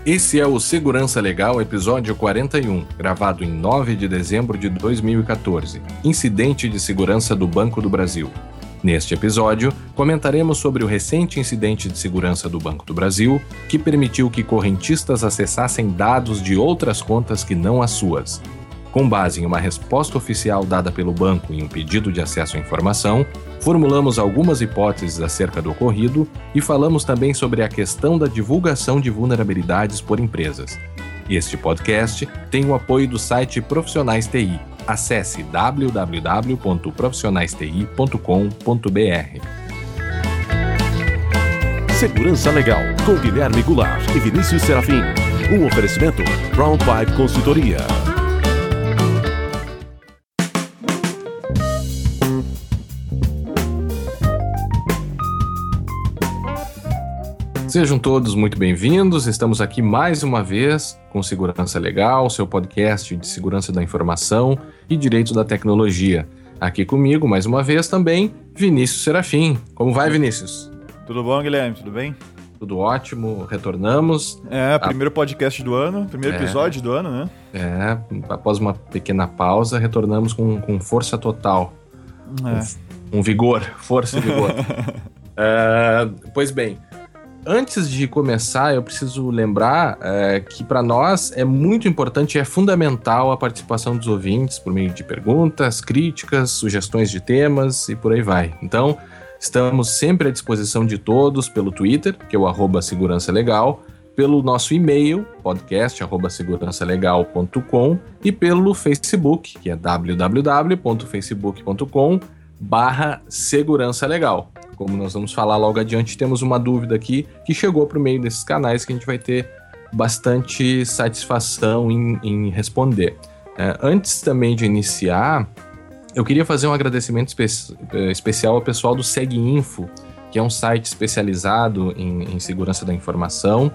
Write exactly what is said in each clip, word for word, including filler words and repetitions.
Esse é o Segurança Legal, episódio quarenta e um, gravado em nove de dezembro de dois mil e quatorze. Incidente de segurança do Banco do Brasil. Neste episódio, comentaremos sobre o recente incidente de segurança do Banco do Brasil, que permitiu que correntistas acessassem dados de outras contas que não as suas. Com base em uma resposta oficial dada pelo banco em um pedido de acesso à informação, formulamos algumas hipóteses acerca do ocorrido e falamos também sobre a questão da divulgação de vulnerabilidades por empresas. Este podcast tem o apoio do site Profissionais T I. Acesse w w w ponto profissionais t i ponto com ponto b r. Segurança Legal, com Guilherme Goulart e Vinícius Serafim. Um oferecimento Brown Pipe Consultoria. Sejam todos muito bem-vindos, estamos aqui mais uma vez com Segurança Legal, seu podcast de segurança da informação e direito da tecnologia. Aqui comigo, mais uma vez também, Vinícius Serafim. Como vai, Vinícius? Tudo bom, Guilherme? Tudo bem? Tudo ótimo, retornamos. É, primeiro podcast do ano, primeiro é, episódio do ano, né? É, após uma pequena pausa, retornamos com, com força total. É. Um, um vigor, força e vigor. é, pois bem, antes de começar, eu preciso lembrar é, que para nós é muito importante e é fundamental a participação dos ouvintes por meio de perguntas, críticas, sugestões de temas e por aí vai. Então, estamos sempre à disposição de todos pelo Twitter, que é o arroba Segurança Legal, pelo nosso e-mail, podcast arroba segurança legal ponto com e pelo Facebook, que é w w w ponto facebook ponto com barra segurança legal. Como nós vamos falar logo adiante, temos uma dúvida aqui que chegou por meio desses canais que a gente vai ter bastante satisfação em, em responder. É, antes também de iniciar, eu queria fazer um agradecimento espe- especial ao pessoal do SegInfo, que é um site especializado em, em segurança da informação.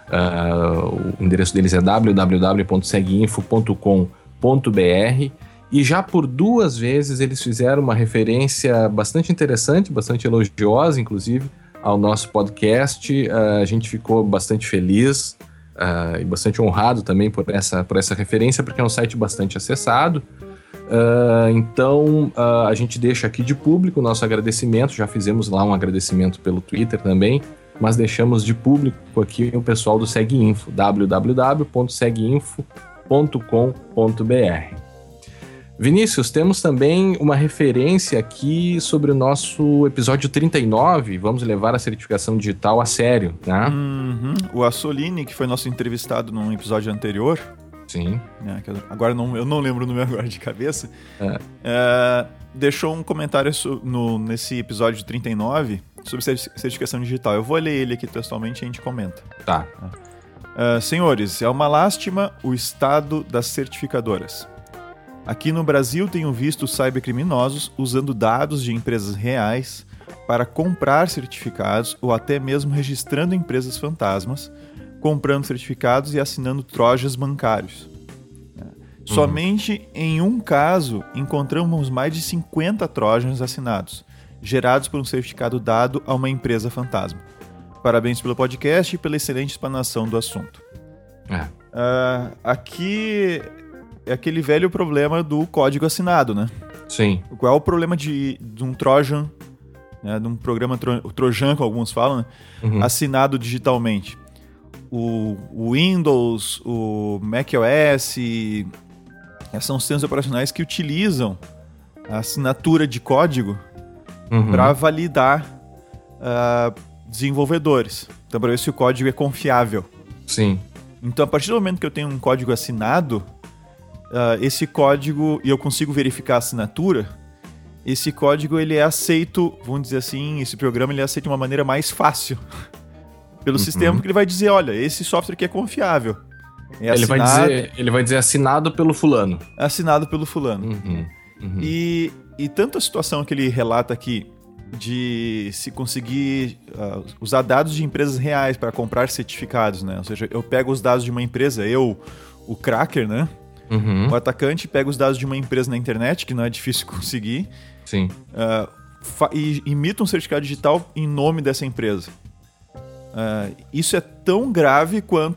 Uh, o endereço deles é w w w ponto seginfo ponto com ponto b r. E já por duas vezes eles fizeram uma referência bastante interessante, bastante elogiosa, inclusive, ao nosso podcast. Uh, a gente ficou bastante feliz uh, e bastante honrado também por essa, por essa referência, porque é um site bastante acessado. Uh, então, uh, a gente deixa aqui de público o nosso agradecimento. Já fizemos lá um agradecimento pelo Twitter também, mas deixamos de público aqui o pessoal do SegInfo, w w w ponto seginfo ponto com ponto b r. Vinícius, temos também uma referência aqui sobre o nosso episódio trinta e nove, vamos levar a certificação digital a sério, né? Uhum. O Assolini, que foi nosso entrevistado num episódio anterior. Sim. Né, que agora não, eu não lembro o nome agora de cabeça. É. É, deixou um comentário no, nesse episódio trinta e nove sobre certificação digital. Eu vou ler ele aqui textualmente e a gente comenta. Tá. É, senhores, é uma lástima o estado das certificadoras. Aqui no Brasil tenho visto cybercriminosos usando dados de empresas reais para comprar certificados ou até mesmo registrando empresas fantasmas, comprando certificados e assinando trojas bancários. Uhum. Somente em um caso encontramos mais de cinquenta trojans assinados, gerados por um certificado dado a uma empresa fantasma. Parabéns pelo podcast e pela excelente explanação do assunto. É. Uh, aqui é aquele velho problema do código assinado, né? Sim. Qual é o problema de, de um Trojan, né, de um programa tro, Trojan, como alguns falam, né, uhum. assinado digitalmente? O, o Windows, o macOS, são sistemas operacionais que utilizam a assinatura de código uhum. para validar uh, desenvolvedores. Então, para ver se o código é confiável. Sim. Então, a partir do momento que eu tenho um código assinado, Uh, esse código, e eu consigo verificar a assinatura, esse código ele é aceito, vamos dizer assim, esse programa ele é aceito de uma maneira mais fácil pelo uhum. sistema, porque ele vai dizer, olha, esse software aqui é confiável. É ele, assinado, vai dizer, ele vai dizer assinado pelo fulano. Assinado pelo fulano. Uhum. Uhum. E, e tanto a situação que ele relata aqui de se conseguir uh, usar dados de empresas reais para comprar certificados, né? Ou seja, eu pego os dados de uma empresa, eu, o cracker, né? Uhum. O atacante pega os dados de uma empresa na internet, que não é difícil conseguir, Sim. Uh, fa- e imita um certificado digital em nome dessa empresa. Uh, isso é tão grave quanto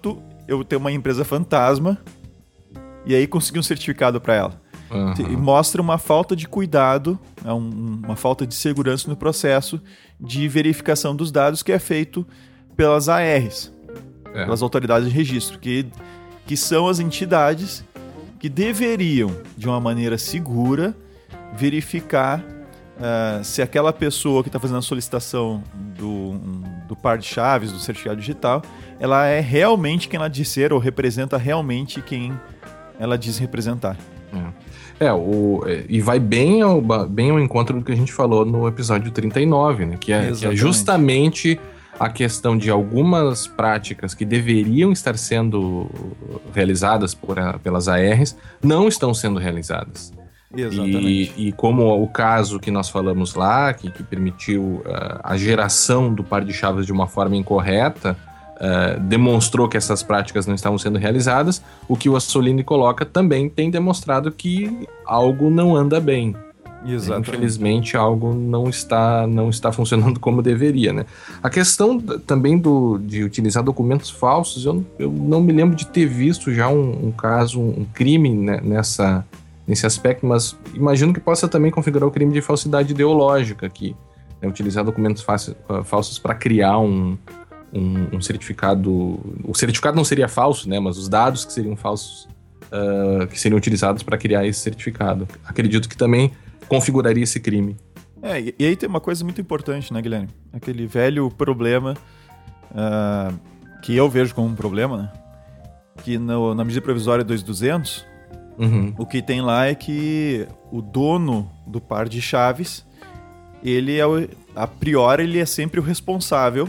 eu ter uma empresa fantasma e aí conseguir um certificado para ela. Uhum. E mostra uma falta de cuidado, né, um, uma falta de segurança no processo de verificação dos dados que é feito pelas A Rs, é. pelas autoridades de registro, que, que são as entidades que deveriam, de uma maneira segura, verificar uh, se aquela pessoa que está fazendo a solicitação do, um, do par de chaves, do certificado digital, ela é realmente quem ela diz ser ou representa realmente quem ela diz representar. É, o, e vai bem ao, bem ao encontro do que a gente falou no episódio trinta e nove, né? Que é, que é justamente a questão de algumas práticas que deveriam estar sendo realizadas por, pelas A Rs não estão sendo realizadas. Exatamente. E, e como o caso que nós falamos lá, que, que permitiu uh, a geração do par de chaves de uma forma incorreta, uh, demonstrou que essas práticas não estavam sendo realizadas, o que o Assolini coloca também tem demonstrado que algo não anda bem. Exatamente. Infelizmente, algo não está, não está funcionando como deveria, né? A questão também do, de utilizar documentos falsos, eu, eu não me lembro de ter visto já um, um caso, um crime, né, nessa, nesse aspecto, mas imagino que possa também configurar o crime de falsidade ideológica aqui, né, utilizar documentos falsos, falsos para criar um, um, um certificado. O certificado não seria falso, né? Mas os dados que seriam falsos, uh, que seriam utilizados para criar esse certificado. Acredito que também configuraria esse crime. É, e aí tem uma coisa muito importante, né, Guilherme? Aquele velho problema uh, que eu vejo como um problema, né? Que no, na medida provisória dois mil e duzentos, uhum. o que tem lá é que o dono do par de chaves, ele é o, a priori, ele é sempre o responsável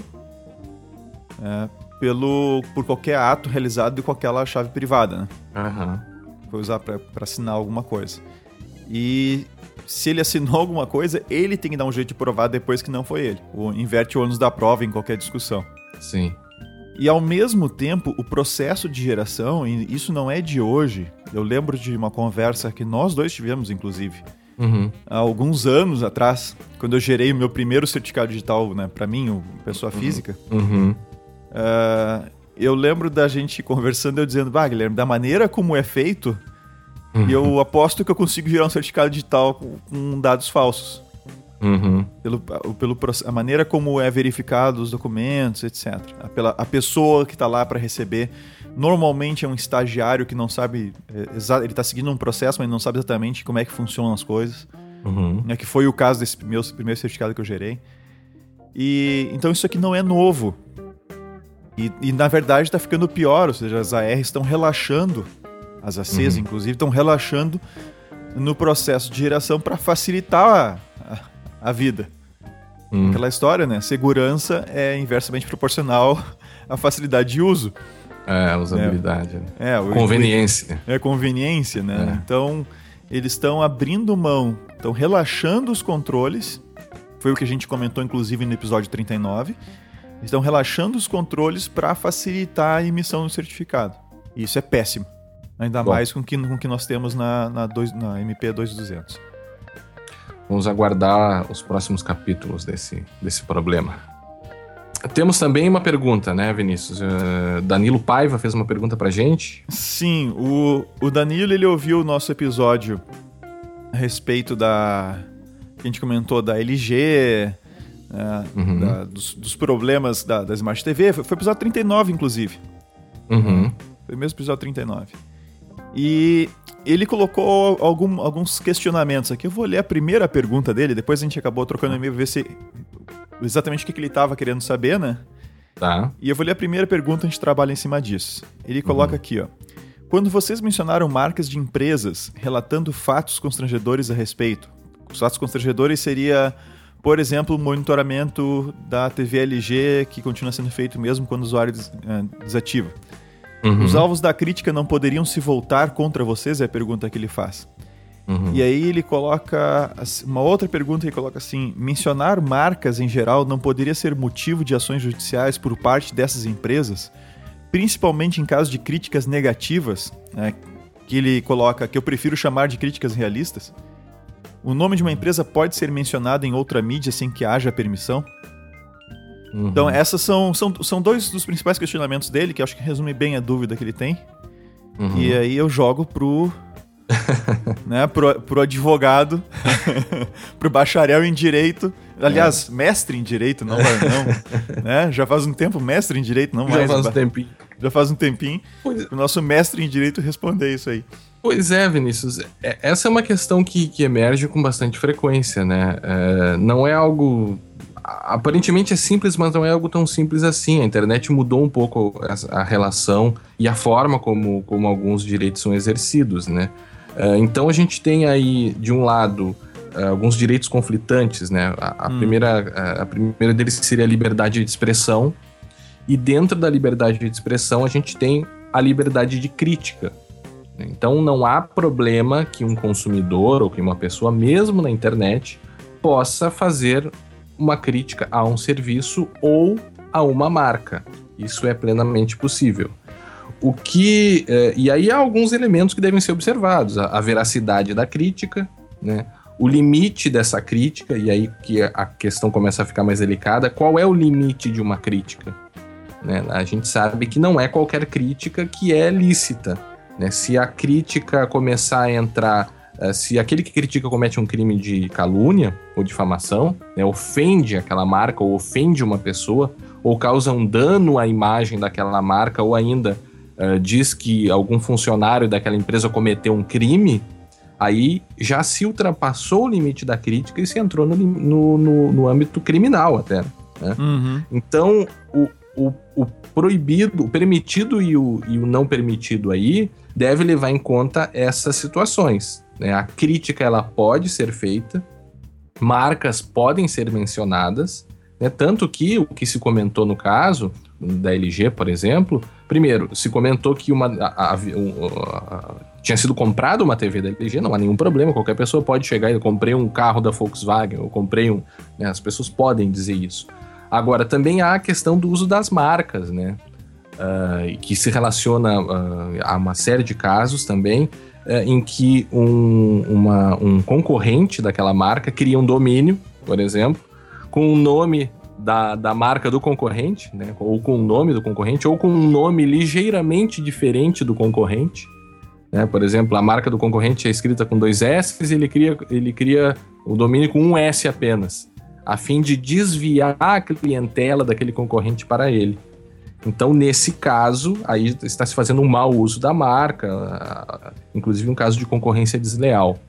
é, pelo, por qualquer ato realizado com aquela chave privada, né? Uhum. Foi usar para assinar alguma coisa. E se ele assinou alguma coisa, ele tem que dar um jeito de provar depois que não foi ele. O, inverte o ônus da prova em qualquer discussão. Sim. E ao mesmo tempo, o processo de geração, e isso não é de hoje, eu lembro de uma conversa que nós dois tivemos, inclusive, uhum. há alguns anos atrás, quando eu gerei o meu primeiro certificado digital, né, para mim, o pessoa uhum. física. Uhum. Uh, eu lembro da gente conversando, eu dizendo, bah, Guilherme, da maneira como é feito, e eu aposto que eu consigo gerar um certificado digital com, com dados falsos. Uhum. Pelo, pelo, a maneira como é verificado os documentos, etcétera. A, pela, a pessoa que está lá para receber, normalmente é um estagiário que não sabe... É, ele está seguindo um processo, mas não sabe exatamente como é que funcionam as coisas. Uhum. Né, que foi o caso desse meu primeiro certificado que eu gerei. E, então isso aqui não é novo. E, e na verdade está ficando pior, ou seja, as A Rs estão relaxando, as A Cs uhum. inclusive, estão relaxando no processo de geração para facilitar a, a, a vida. Uhum. Aquela história, né? Segurança é inversamente proporcional à facilidade de uso. É, a usabilidade. É, né? é, o, conveniência. É conveniência, né? É. Então, eles estão abrindo mão, estão relaxando os controles. Foi o que a gente comentou, inclusive, no episódio trinta e nove. Estão relaxando os controles para facilitar a emissão do certificado. E isso é péssimo. Ainda Bom. mais com o que, com que nós temos na, na, dois, na M P dois mil e duzentos. Vamos aguardar os próximos capítulos desse, desse problema. Temos também uma pergunta, né, Vinícius? Uh, Danilo Paiva fez uma pergunta pra gente. Sim, o, o Danilo, ele ouviu o nosso episódio a respeito da... que a gente comentou da L G... Uh, uhum. da, dos, dos problemas da, da Smart T V. Foi, foi o episódio trinta e nove, inclusive. Uhum. Foi o mesmo episódio trinta e nove. E ele colocou algum, alguns questionamentos aqui. Eu vou ler a primeira pergunta dele, depois a gente acabou trocando e-mail pra ver se exatamente o que, que ele estava querendo saber, né? Tá. E eu vou ler a primeira pergunta, a gente trabalha em cima disso. Ele coloca uhum. aqui, ó. Quando vocês mencionaram marcas de empresas relatando fatos constrangedores a respeito, os fatos constrangedores seria... Por exemplo, o monitoramento da T V L G, que continua sendo feito mesmo quando o usuário des, uh, desativa. Uhum. Os alvos da crítica não poderiam se voltar contra vocês? É a pergunta que ele faz. Uhum. E aí ele coloca... Uma outra pergunta, ele coloca assim... Mencionar marcas em geral não poderia ser motivo de ações judiciais por parte dessas empresas? Principalmente em caso de críticas negativas, né, que ele coloca, que eu prefiro chamar de críticas realistas. O nome de uma empresa pode ser mencionado em outra mídia sem que haja permissão? Uhum. Então, essas são, são, são dois dos principais questionamentos dele, que eu acho que resume bem a dúvida que ele tem. Uhum. E aí eu jogo pro... né, pro, pro advogado, pro bacharel em direito, aliás, é. mestre em direito, não, não né? Já faz um tempo mestre em direito, não já mais. Faz um tempinho. Já faz um tempinho. Pois... O nosso mestre em direito responder isso aí. Pois é, Vinícius. Essa é uma questão que, que emerge com bastante frequência, né? É, não é algo... Aparentemente é simples, mas não é algo tão simples assim. A internet mudou um pouco a, a relação e a forma como, como alguns direitos são exercidos, né? Uh, então a gente tem aí, de um lado, uh, alguns direitos conflitantes, né? A, a, hum. primeira, a, a primeira deles seria a liberdade de expressão, e dentro da liberdade de expressão a gente tem a liberdade de crítica. Então não há problema que um consumidor ou que uma pessoa, mesmo na internet, possa fazer uma crítica a um serviço ou a uma marca. Isso é plenamente possível. O que, eh, e aí há alguns elementos que devem ser observados, a, a veracidade da crítica, né? O limite dessa crítica, e aí que a questão começa a ficar mais delicada, qual é o limite de uma crítica? Né? A gente sabe que não é qualquer crítica que é lícita, né? Se a crítica começar a entrar, uh, se aquele que critica comete um crime de calúnia ou difamação, né, ofende aquela marca ou ofende uma pessoa, ou causa um dano à imagem daquela marca, ou ainda Uh, diz que algum funcionário daquela empresa cometeu um crime, aí já se ultrapassou o limite da crítica e se entrou no, no, no, no âmbito criminal até. Né? Uhum. Então, o, o, o proibido, o permitido e o, e o não permitido aí deve levar em conta essas situações. Né? A crítica ela pode ser feita, marcas podem ser mencionadas, né? Tanto que o que se comentou no caso da L G, por exemplo, primeiro, se comentou que uma, a, a, a, a, tinha sido comprada uma T V da L G, não há nenhum problema, qualquer pessoa pode chegar e eu comprei um carro da Volkswagen, eu comprei um... Né, as pessoas podem dizer isso. Agora, também há a questão do uso das marcas, né? Uh, que se relaciona uh, a uma série de casos também, uh, em que um, uma, um concorrente daquela marca cria um domínio, por exemplo, com o nome da, da marca do concorrente, né? Ou com o nome do concorrente, ou com um nome ligeiramente diferente do concorrente. Né? Por exemplo, a marca do concorrente é escrita com dois S e ele cria, ele cria o domínio com um S apenas, a fim de desviar a clientela daquele concorrente para ele. Então, nesse caso, aí está se fazendo um mau uso da marca, inclusive um caso de concorrência desleal.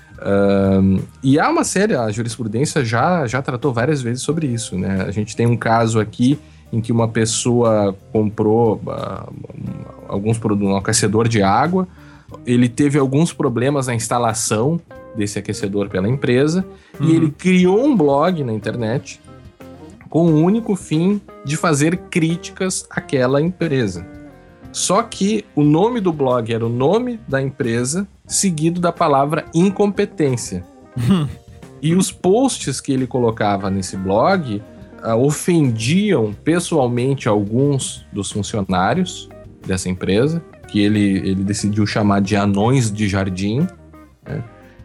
Um, e há uma série, a jurisprudência já, já tratou várias vezes sobre isso, né? A gente tem um caso aqui em que uma pessoa comprou uh, alguns produtos, um aquecedor de água, ele teve alguns problemas na instalação desse aquecedor pela empresa, uhum. e ele criou um blog na internet com o único fim de fazer críticas àquela empresa. Só que o nome do blog era o nome da empresa, seguido da palavra incompetência. E os posts que ele colocava nesse blog uh, ofendiam pessoalmente alguns dos funcionários dessa empresa, que ele, ele decidiu chamar de anões de jardim, né?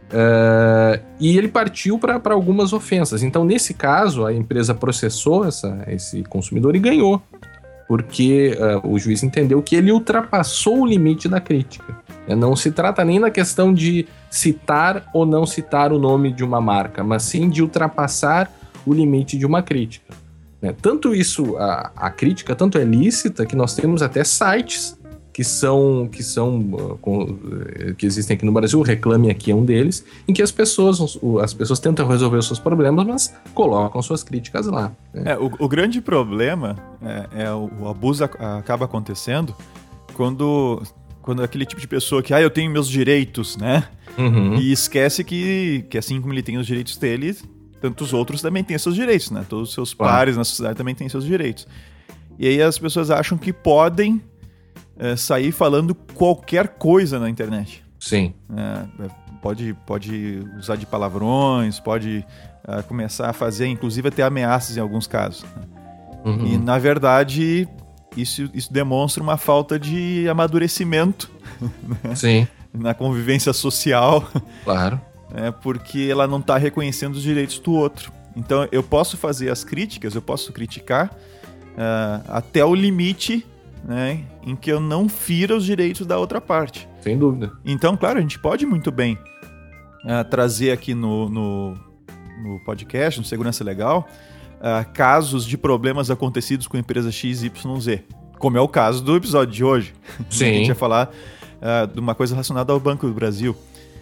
Uh, e ele partiu para algumas ofensas. Então, nesse caso, a empresa processou essa, esse consumidor e ganhou, porque uh, o juiz entendeu que ele ultrapassou o limite da crítica. Né? Não se trata nem da questão de citar ou não citar o nome de uma marca, mas sim de ultrapassar o limite de uma crítica. Né? Tanto isso, a, a crítica, tanto é lícita que nós temos até sites que são, que são uh, com, uh, que existem aqui no Brasil, o Reclame Aqui é um deles, em que as pessoas, as pessoas tentam resolver os seus problemas, mas colocam suas críticas lá. Né? É, o, o grande problema é, é o, o abuso a, acaba acontecendo quando, quando aquele tipo de pessoa que, ah, eu tenho meus direitos, né? Uhum. E esquece que, que assim como ele tem os direitos dele, tantos outros também têm seus direitos, né? Todos os seus pares na sociedade também têm seus direitos. E aí as pessoas acham que podem É, sair falando qualquer coisa na internet. Sim. É, pode, pode usar de palavrões, pode é, começar a fazer, inclusive até ameaças em alguns casos. Né? Uhum. E, na verdade, isso, isso demonstra uma falta de amadurecimento, né? Sim. Na convivência social. Claro. É, porque ela não está reconhecendo os direitos do outro. Então, eu posso fazer as críticas, eu posso criticar uh, até o limite, né, em que eu não fira os direitos da outra parte. Sem dúvida. Então, claro, a gente pode muito bem uh, trazer aqui no, no, no podcast, no Segurança Legal, uh, casos de problemas acontecidos com a empresa X Y Z, como é o caso do episódio de hoje. Sim. A gente ia falar uh, de uma coisa relacionada ao Banco do Brasil.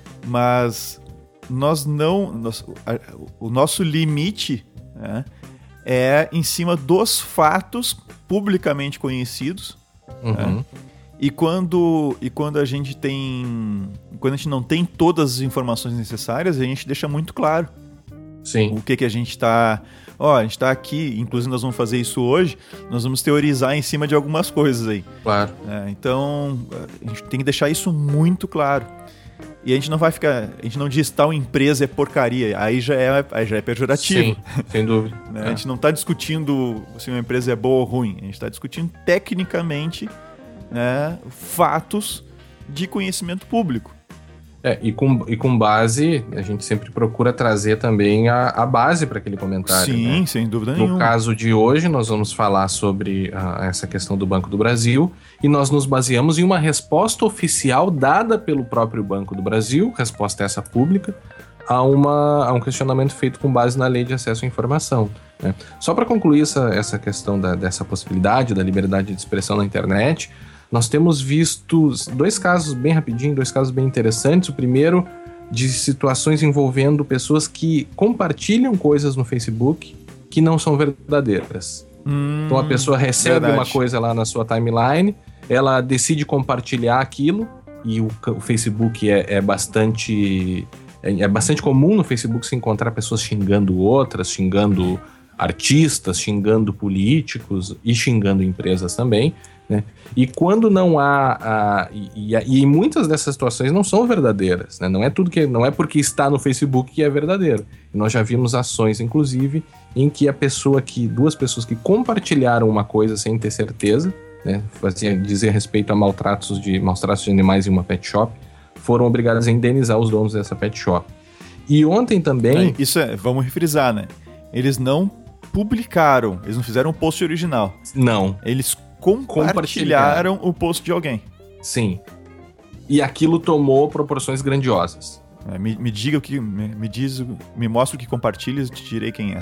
Mas nós não... Nós, a, o nosso limite, né, é em cima dos fatos publicamente conhecidos. Uhum. Né? E, quando, e quando a gente tem... Quando a gente não tem todas as informações necessárias, a gente deixa muito claro. Sim. O que, que a gente está... Ó, a gente está aqui, inclusive nós vamos fazer isso hoje, nós vamos teorizar em cima de algumas coisas aí. Claro. É, então, a gente tem que deixar isso muito claro. E a gente não vai ficar... A gente não diz tal empresa é porcaria. Aí já é, aí já é pejorativo. Sim, sem dúvida. Né? É. A gente não está discutindo se uma empresa é boa ou ruim. A gente está discutindo tecnicamente, né, fatos de conhecimento público. É, e com, e com base, a gente sempre procura trazer também a, a base para aquele comentário. Sim, né? sem dúvida No nenhuma. No caso de hoje, nós vamos falar sobre a, essa questão do Banco do Brasil e nós nos baseamos em uma resposta oficial dada pelo próprio Banco do Brasil, resposta essa pública, a, uma, a um questionamento feito com base na Lei de Acesso à Informação. Né? Só para concluir essa, essa questão da, dessa possibilidade da liberdade de expressão na internet, nós temos visto dois casos bem rapidinho, dois casos bem interessantes. O primeiro, de situações envolvendo pessoas que compartilham coisas no Facebook que não são verdadeiras. Hum, então a pessoa recebe verdade. uma coisa lá na sua timeline, ela decide compartilhar aquilo, e o, o Facebook é, é bastante... É, é bastante comum no Facebook se encontrar pessoas xingando outras, xingando artistas, xingando políticos e xingando empresas também. Né? E quando não há a, e, e, e muitas dessas situações não são verdadeiras, né? Não é tudo que não é porque está no Facebook que é verdadeiro. E nós já vimos ações, inclusive, em que a pessoa que duas pessoas que compartilharam uma coisa sem ter certeza, né, fazia dizer respeito a maltratos de maus tratos de animais em uma pet shop, foram obrigadas a indenizar os donos dessa pet shop. E ontem também, isso é, vamos refrisar, né? Eles não publicaram, eles não fizeram um post original. Não. Eles compartilharam o post de alguém. Sim. E aquilo tomou proporções grandiosas. É, me, me diga o que... Me, me diz, me mostra o que compartilhas e te direi quem é.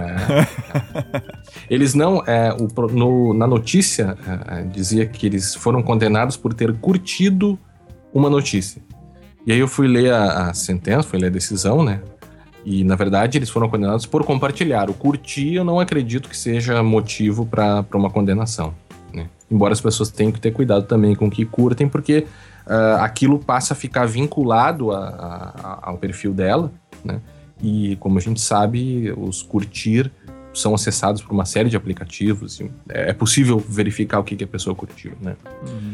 Ah, eles não... É, o, no, na notícia, é, dizia que eles foram condenados por ter curtido uma notícia. E aí eu fui ler a, a sentença, fui ler a decisão, né? E, na verdade, eles foram condenados por compartilhar. O curtir, eu não acredito que seja motivo para uma condenação. Né? Embora as pessoas tenham que ter cuidado também com o que curtem, porque uh, aquilo passa a ficar vinculado a, a, ao perfil dela, né? E como a gente sabe, os curtir são acessados por uma série de aplicativos, e é possível verificar o que, que a pessoa curtiu, né? Uhum.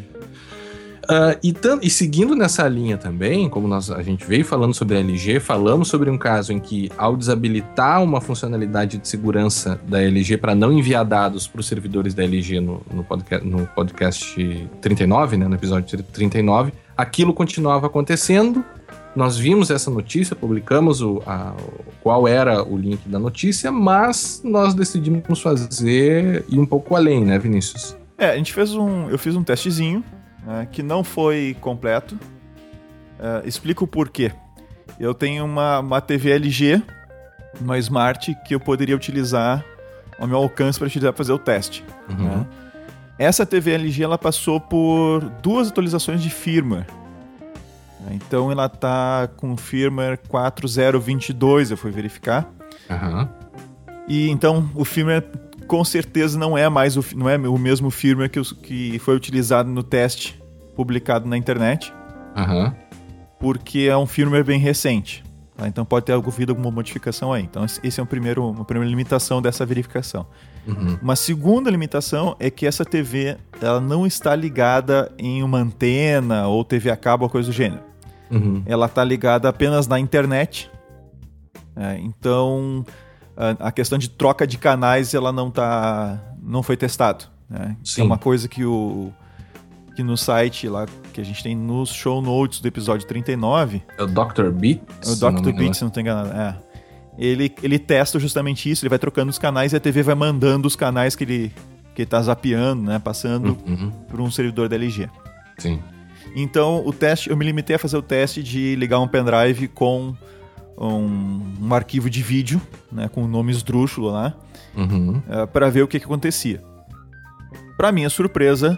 Uh, e, e seguindo nessa linha também, como nós, a gente veio falando sobre a L G, falamos sobre um caso em que, ao desabilitar uma funcionalidade de segurança da L G para não enviar dados para os servidores da L G no, no, podcast, no podcast trinta e nove, né, no episódio trinta e nove, aquilo continuava acontecendo. Nós vimos essa notícia, publicamos o, a, qual era o link da notícia, mas nós decidimos fazer ir um pouco além, né, Vinícius? É, a gente fez um, eu fiz um testezinho, Uh, que não foi completo. Uh, explico o porquê. Eu tenho uma, uma T V L G, uma Smart, que eu poderia utilizar ao meu alcance para fazer o teste. Uhum. Né? Essa T V L G ela passou por duas atualizações de firmware. Então ela está com firmware quatro ponto zero vinte e dois, eu fui verificar. Uhum. E então o firmware com certeza não é mais o, não é o mesmo firmware que, os, que foi utilizado no teste publicado na internet, uhum. porque é um firmware bem recente. Tá? Então pode ter havido alguma modificação aí. Então esse é um primeiro, uma primeira limitação dessa verificação. Uhum. Uma segunda limitação é que essa T V ela não está ligada em uma antena ou T V a cabo ou coisa do gênero. Uhum. Ela está ligada apenas na internet. É, então a questão de troca de canais ela não tá, não foi testado, né? É uma coisa que o que no site lá que a gente tem nos show notes do episódio trinta e nove, é o doutor Beat, o doutor Beat, se não tem enganado, é. ele, ele testa justamente isso, ele vai trocando os canais e a T V vai mandando os canais que ele que está zapeando, né, passando Uhum. por um servidor da L G. Sim. Então, o teste, eu me limitei a fazer o teste de ligar um pendrive com um, um arquivo de vídeo, né, com o nome esdrúxulo lá, Uhum. uh, para ver o que, que acontecia. Para minha surpresa,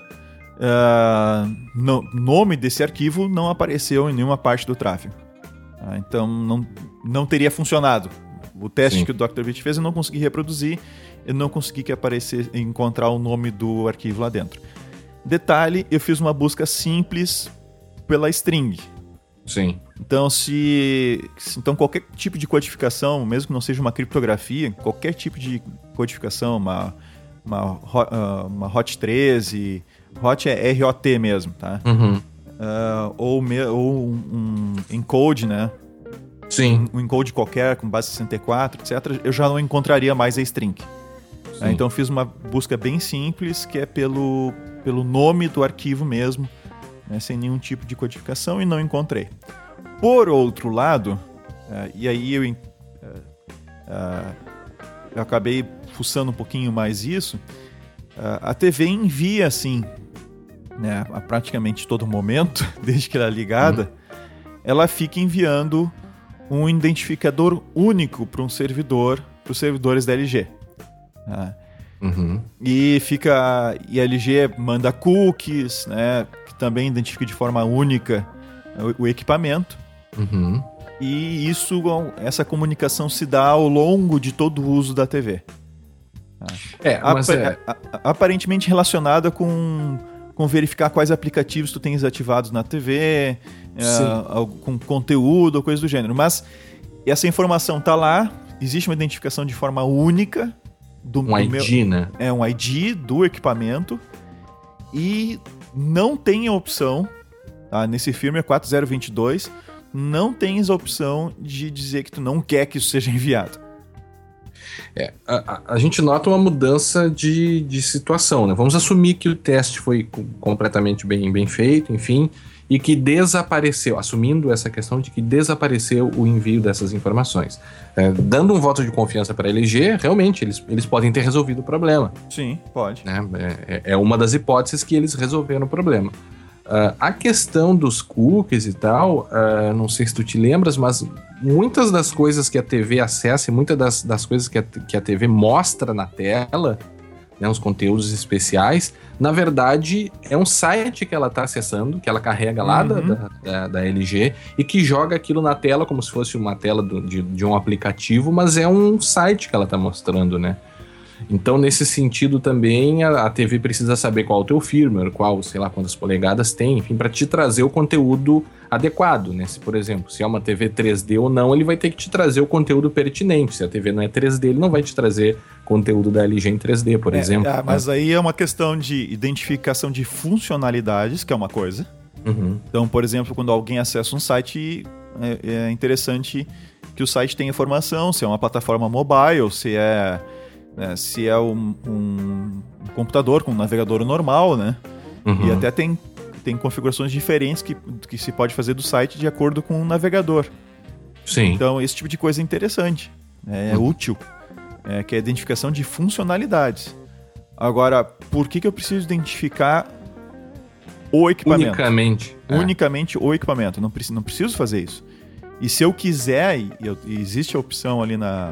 o uh, nome desse arquivo não apareceu em nenhuma parte do tráfego. Uh, então, não, não teria funcionado. O teste Sim. que o doutor Witt fez, eu não consegui reproduzir, eu não consegui que aparecesse, encontrar o nome do arquivo lá dentro. Detalhe, eu fiz uma busca simples pela string. Sim. Então, se, se então qualquer tipo de codificação, mesmo que não seja uma criptografia, qualquer tipo de codificação, uma, uma, uma hot treze, hot é R O T mesmo, tá? Uhum. Uh, ou, me, ou um encode, né? Sim. Um encode qualquer, com base sessenta e quatro, etcétera, eu já não encontraria mais a string. Uh, então, fiz uma busca bem simples, que é pelo, pelo nome do arquivo mesmo, né, sem nenhum tipo de codificação, e não encontrei. Por outro lado, uh, e aí eu, uh, uh, eu acabei fuçando um pouquinho mais isso, uh, a T V envia, assim, né, a praticamente todo momento, desde que ela é ligada, uhum. ela fica enviando um identificador único para um servidor, para os servidores da L G. Uh, uhum. E fica, e a L G manda cookies, né, que também identifica de forma única o, o equipamento. Uhum. E isso, essa comunicação se dá ao longo de todo o uso da T V. É, mas Apa- é... a- a- aparentemente relacionada com, com verificar quais aplicativos tu tens ativados na T V, é, com conteúdo ou coisa do gênero. Mas essa informação está lá, existe uma identificação de forma única. Do, um do I D, meu, né? É um I D do equipamento e não tem a opção, tá? Nesse firmware quatro zero dois dois, não tens a opção de dizer que tu não quer que isso seja enviado. É, a, a, a gente nota uma mudança de, de situação, né? Vamos assumir que o teste foi co- completamente bem, bem feito, enfim, e que desapareceu, assumindo essa questão de que desapareceu o envio dessas informações. É, dando um voto de confiança para a L G, realmente, eles, eles podem ter resolvido o problema. Sim, pode. Né? É, é uma das hipóteses que eles resolveram o problema. Uh, a questão dos cookies e tal, uh, não sei se tu te lembras, mas muitas das coisas que a T V acessa e muitas das, das coisas que a, que a T V mostra na tela, né, os conteúdos especiais, na verdade é um site que ela está acessando, que ela carrega lá uhum. da, da, da L G e que joga aquilo na tela como se fosse uma tela do, de, de um aplicativo, mas é um site que ela está mostrando, né? Então, nesse sentido também, a, a T V precisa saber qual é o teu firmware, qual, sei lá, quantas polegadas tem, enfim, para te trazer o conteúdo adequado, né? Se, por exemplo, se é uma T V três D ou não, ele vai ter que te trazer o conteúdo pertinente. Se a T V não é três D, ele não vai te trazer conteúdo da L G em três D, por é, exemplo. É, mas aí é uma questão de identificação de funcionalidades, que é uma coisa. Uhum. Então, por exemplo, quando alguém acessa um site, é, é interessante que o site tenha informação, se é uma plataforma mobile, se é... Né, se é um, um computador com um navegador normal, né? Uhum. E até tem, tem configurações diferentes que, que se pode fazer do site de acordo com o navegador. Sim. Então, esse tipo de coisa é interessante, né? É uhum. útil, é, que é a identificação de funcionalidades. Agora, por que, que eu preciso identificar o equipamento? Unicamente. Unicamente é. o equipamento. Não preciso, não preciso fazer isso. E se eu quiser, e, eu, e existe a opção ali na...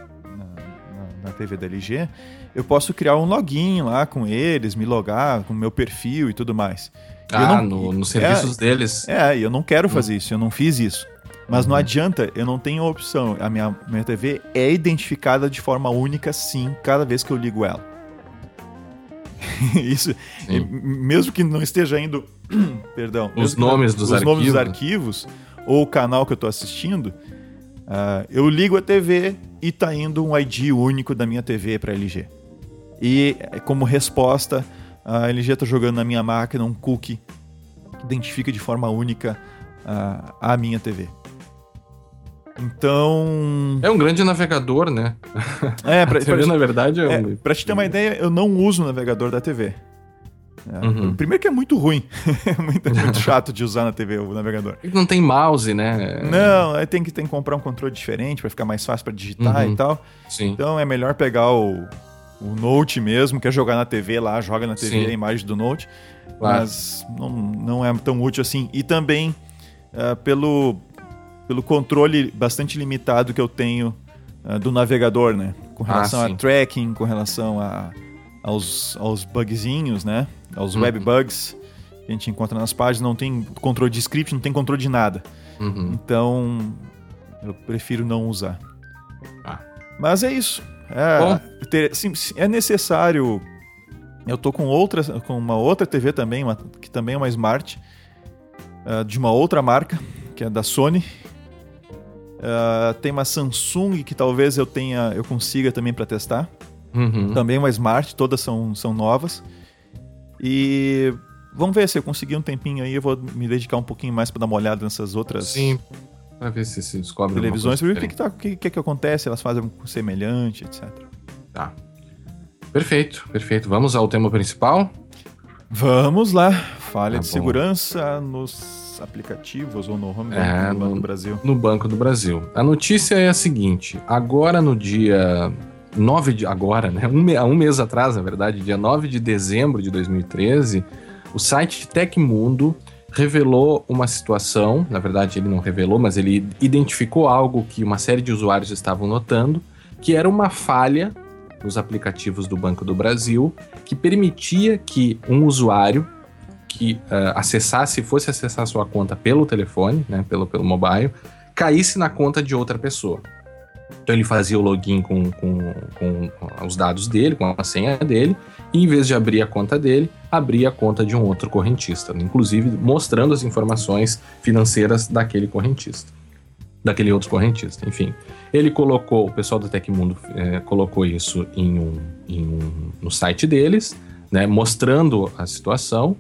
na T V da L G, eu posso criar um login lá com eles, me logar com o meu perfil e tudo mais. Ah, não, no, nos serviços é, deles. É, eu não quero fazer uhum. isso, eu não fiz isso. Mas uhum. não adianta, eu não tenho a opção. A minha, minha T V é identificada de forma única, sim, cada vez que eu ligo ela. Isso, mesmo que não esteja indo... perdão. Os nomes dos os arquivos. nomes dos arquivos, ou o canal que eu estou assistindo, uh, eu ligo a T V... e tá indo um I D único da minha T V para a L G. E como resposta, a L G tá jogando na minha máquina um cookie que identifica de forma única a, a minha T V. Então... É um grande navegador, né? É, pra, a T V, pra, na verdade, é um... É, pra te ter uma ideia, eu não uso o navegador da T V. É. Uhum. Primeiro que é muito ruim. é, muito, é muito chato de usar na T V o navegador. Não tem mouse, né? Não, aí tem que, tem que comprar um controle diferente para ficar mais fácil para digitar uhum. e tal. Sim. Então é melhor pegar o, o Note mesmo, quer jogar na T V lá, joga na T V Sim. a imagem do Note. Claro. Mas não, não é tão útil assim. E também uh, pelo, pelo controle bastante limitado que eu tenho uh, do navegador, né? Com relação ah, a tracking, com relação a, aos, aos bugzinhos, né? Aos uhum. web bugs que a gente encontra nas páginas. Não tem controle de script, não tem controle de nada. Uhum. Então, eu prefiro não usar. Ah. Mas é isso. É, ter, sim, é necessário... Eu tô com, outra, com uma outra T V também, uma, que também é uma Smart, uh, de uma outra marca, que é da Sony. Uh, tem uma Samsung que talvez eu tenha, eu consiga também para testar. Uhum. Também uma Smart, todas são, são novas. E vamos ver se eu conseguir um tempinho aí, eu vou me dedicar um pouquinho mais para dar uma olhada nessas outras Sim, para ver se se descobre televisões, para ver o que que, tá, que, que que acontece, elas fazem um semelhante, etcétera. Tá. Perfeito, perfeito. Vamos ao tema principal? Vamos lá. Falha tá de bom. segurança nos aplicativos ou no home é, no Banco do Brasil. No Banco do Brasil. A notícia é a seguinte, agora no dia nove de... Agora, né? Um, me... um mês atrás, na verdade, dia nove de dezembro de dois mil e treze, o site Tecmundo revelou uma situação, na verdade ele não revelou, mas ele identificou algo que uma série de usuários estavam notando, que era uma falha nos aplicativos do Banco do Brasil, que permitia que um usuário que uh, acessasse, fosse acessar sua conta pelo telefone, né, pelo, pelo mobile, caísse na conta de outra pessoa. Então ele fazia o login com, com, com os dados dele, com a senha dele, e em vez de abrir a conta dele, abria a conta de um outro correntista, inclusive mostrando as informações financeiras daquele correntista, daquele outro correntista, enfim. Ele colocou, o pessoal do Tecmundo é, colocou isso em um, em um, no site deles, né, mostrando a situação.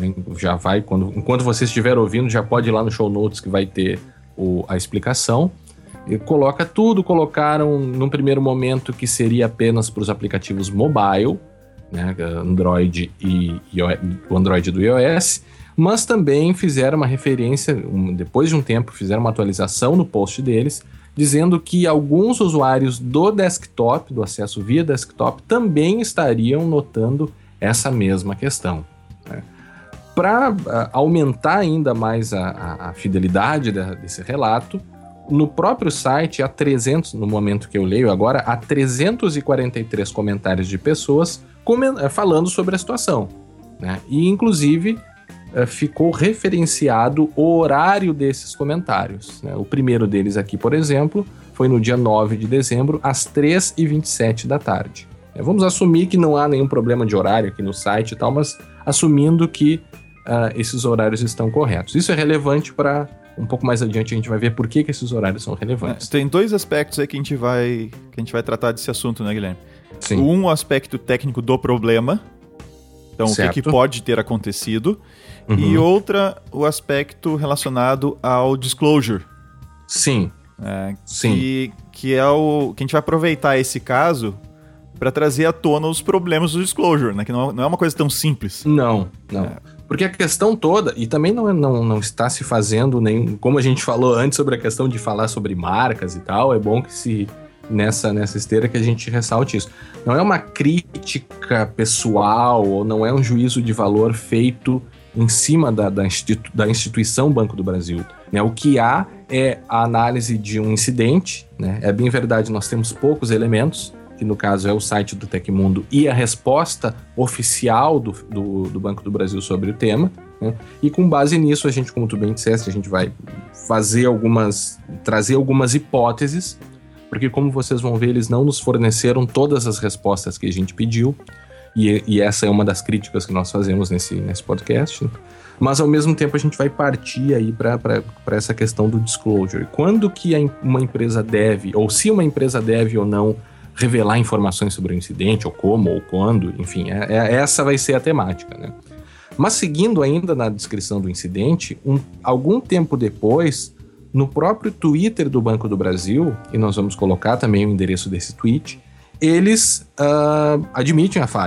Já vai, quando, enquanto você estiver ouvindo, já pode ir lá no show notes que vai ter o, a explicação. E coloca tudo, colocaram num primeiro momento que seria apenas para os aplicativos mobile, né, Android e, e o Android do iOS, mas também fizeram uma referência, um, depois de um tempo, fizeram uma atualização no post deles, dizendo que alguns usuários do desktop, do acesso via desktop, também estariam notando essa mesma questão. Né? Para uh, aumentar ainda mais a, a, a fidelidade da, desse relato, no próprio site, há trezentos, no momento que eu leio agora, há trezentos e quarenta e três comentários de pessoas coment- falando sobre a situação. Né? E, inclusive, uh, ficou referenciado o horário desses comentários. Né? O primeiro deles aqui, por exemplo, foi no dia nove de dezembro, às três e vinte e sete da tarde. É, vamos assumir que não há nenhum problema de horário aqui no site e tal, mas assumindo que uh, esses horários estão corretos. Isso é relevante para... Um pouco mais adiante a gente vai ver por que, que esses horários são relevantes. É, tem dois aspectos aí que a gente vai, que a gente vai tratar desse assunto, né, Guilherme? Sim. Um, o aspecto técnico do problema. Então, certo. O que, que pode ter acontecido. Uhum. E outra, o aspecto relacionado ao disclosure. Sim. É, Sim. Que, que é o que a gente vai aproveitar esse caso para trazer à tona os problemas do disclosure, né? Que não, não é uma coisa tão simples. Não, não. É. Porque a questão toda, e também não, não, não está se fazendo nem, como a gente falou antes sobre a questão de falar sobre marcas e tal, é bom que se, nessa, nessa esteira que a gente ressalte isso. Não é uma crítica pessoal, ou não é um juízo de valor feito em cima da, da, institu, da instituição Banco do Brasil. Né? O que há é a análise de um incidente, né? É bem verdade, nós temos poucos elementos, que no caso é o site do Tecmundo e a resposta oficial do, do, do Banco do Brasil sobre o tema, né? E com base nisso, a gente, como tu bem disseste, a gente vai fazer algumas, trazer algumas hipóteses, porque como vocês vão ver, eles não nos forneceram todas as respostas que a gente pediu, e, e essa é uma das críticas que nós fazemos nesse, nesse podcast, mas ao mesmo tempo a gente vai partir aí para essa questão do disclosure. Quando que a, uma empresa deve, ou se uma empresa deve ou não revelar informações sobre o incidente, ou como, ou quando, enfim, é, é, essa vai ser a temática, né? Mas seguindo ainda na descrição do incidente, um, algum tempo depois, no próprio Twitter do Banco do Brasil, e nós vamos colocar também o endereço desse tweet, eles uh, admitem a falha.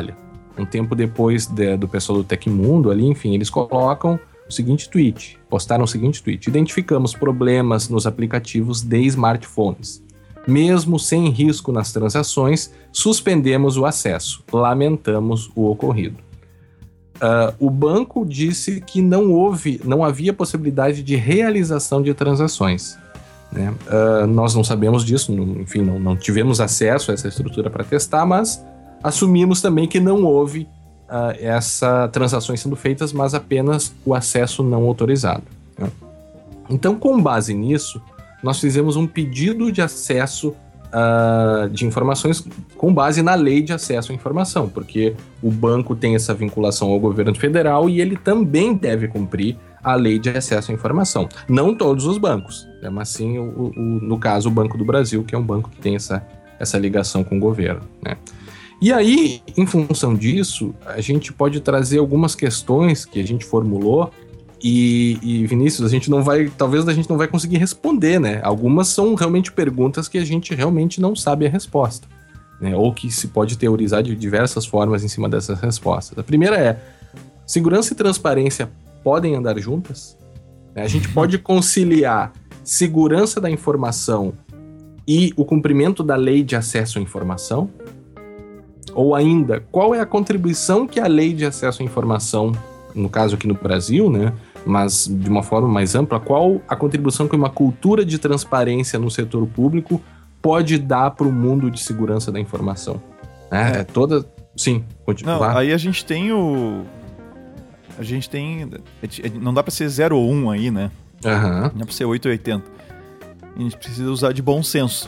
um tempo depois de, do pessoal do Tecmundo ali, enfim, eles colocam o seguinte tweet, postaram o seguinte tweet: identificamos problemas nos aplicativos de smartphones. Mesmo sem risco nas transações, suspendemos o acesso. Lamentamos o ocorrido. Uh, o banco disse que não houve, não havia possibilidade de realização de transações. Né? Uh, nós não sabemos disso, não, enfim, não, não tivemos acesso a essa estrutura para testar, mas assumimos também que não houve uh, essas transações sendo feitas, mas apenas o acesso não autorizado. Né? Então, com base nisso, nós fizemos um pedido de acesso uh, de informações com base na lei de acesso à informação, porque o banco tem essa vinculação ao governo federal e ele também deve cumprir a lei de acesso à informação. Não todos os bancos, né, mas sim, o, o, no caso, o Banco do Brasil, que é um banco que tem essa, essa ligação com o governo. Né? E aí, em função disso, a gente pode trazer algumas questões que a gente formulou. E, e, Vinícius, a gente não vai, talvez a gente não vai conseguir responder, né? Algumas são realmente perguntas que a gente realmente não sabe a resposta, né? Ou que se pode teorizar de diversas formas em cima dessas respostas. A primeira é: segurança e transparência podem andar juntas? A gente pode conciliar segurança da informação e o cumprimento da lei de acesso à informação? Ou ainda, qual é a contribuição que a lei de acesso à informação, no caso aqui no Brasil, né, mas de uma forma mais ampla, qual a contribuição que uma cultura de transparência no setor público pode dar para o mundo de segurança da informação? É, é toda... Sim, continua. Não, aí a gente tem o... A gente tem... Não dá para ser zero ou um aí, né? Uhum. Não dá para ser oito ou oitenta. A gente precisa usar de bom senso.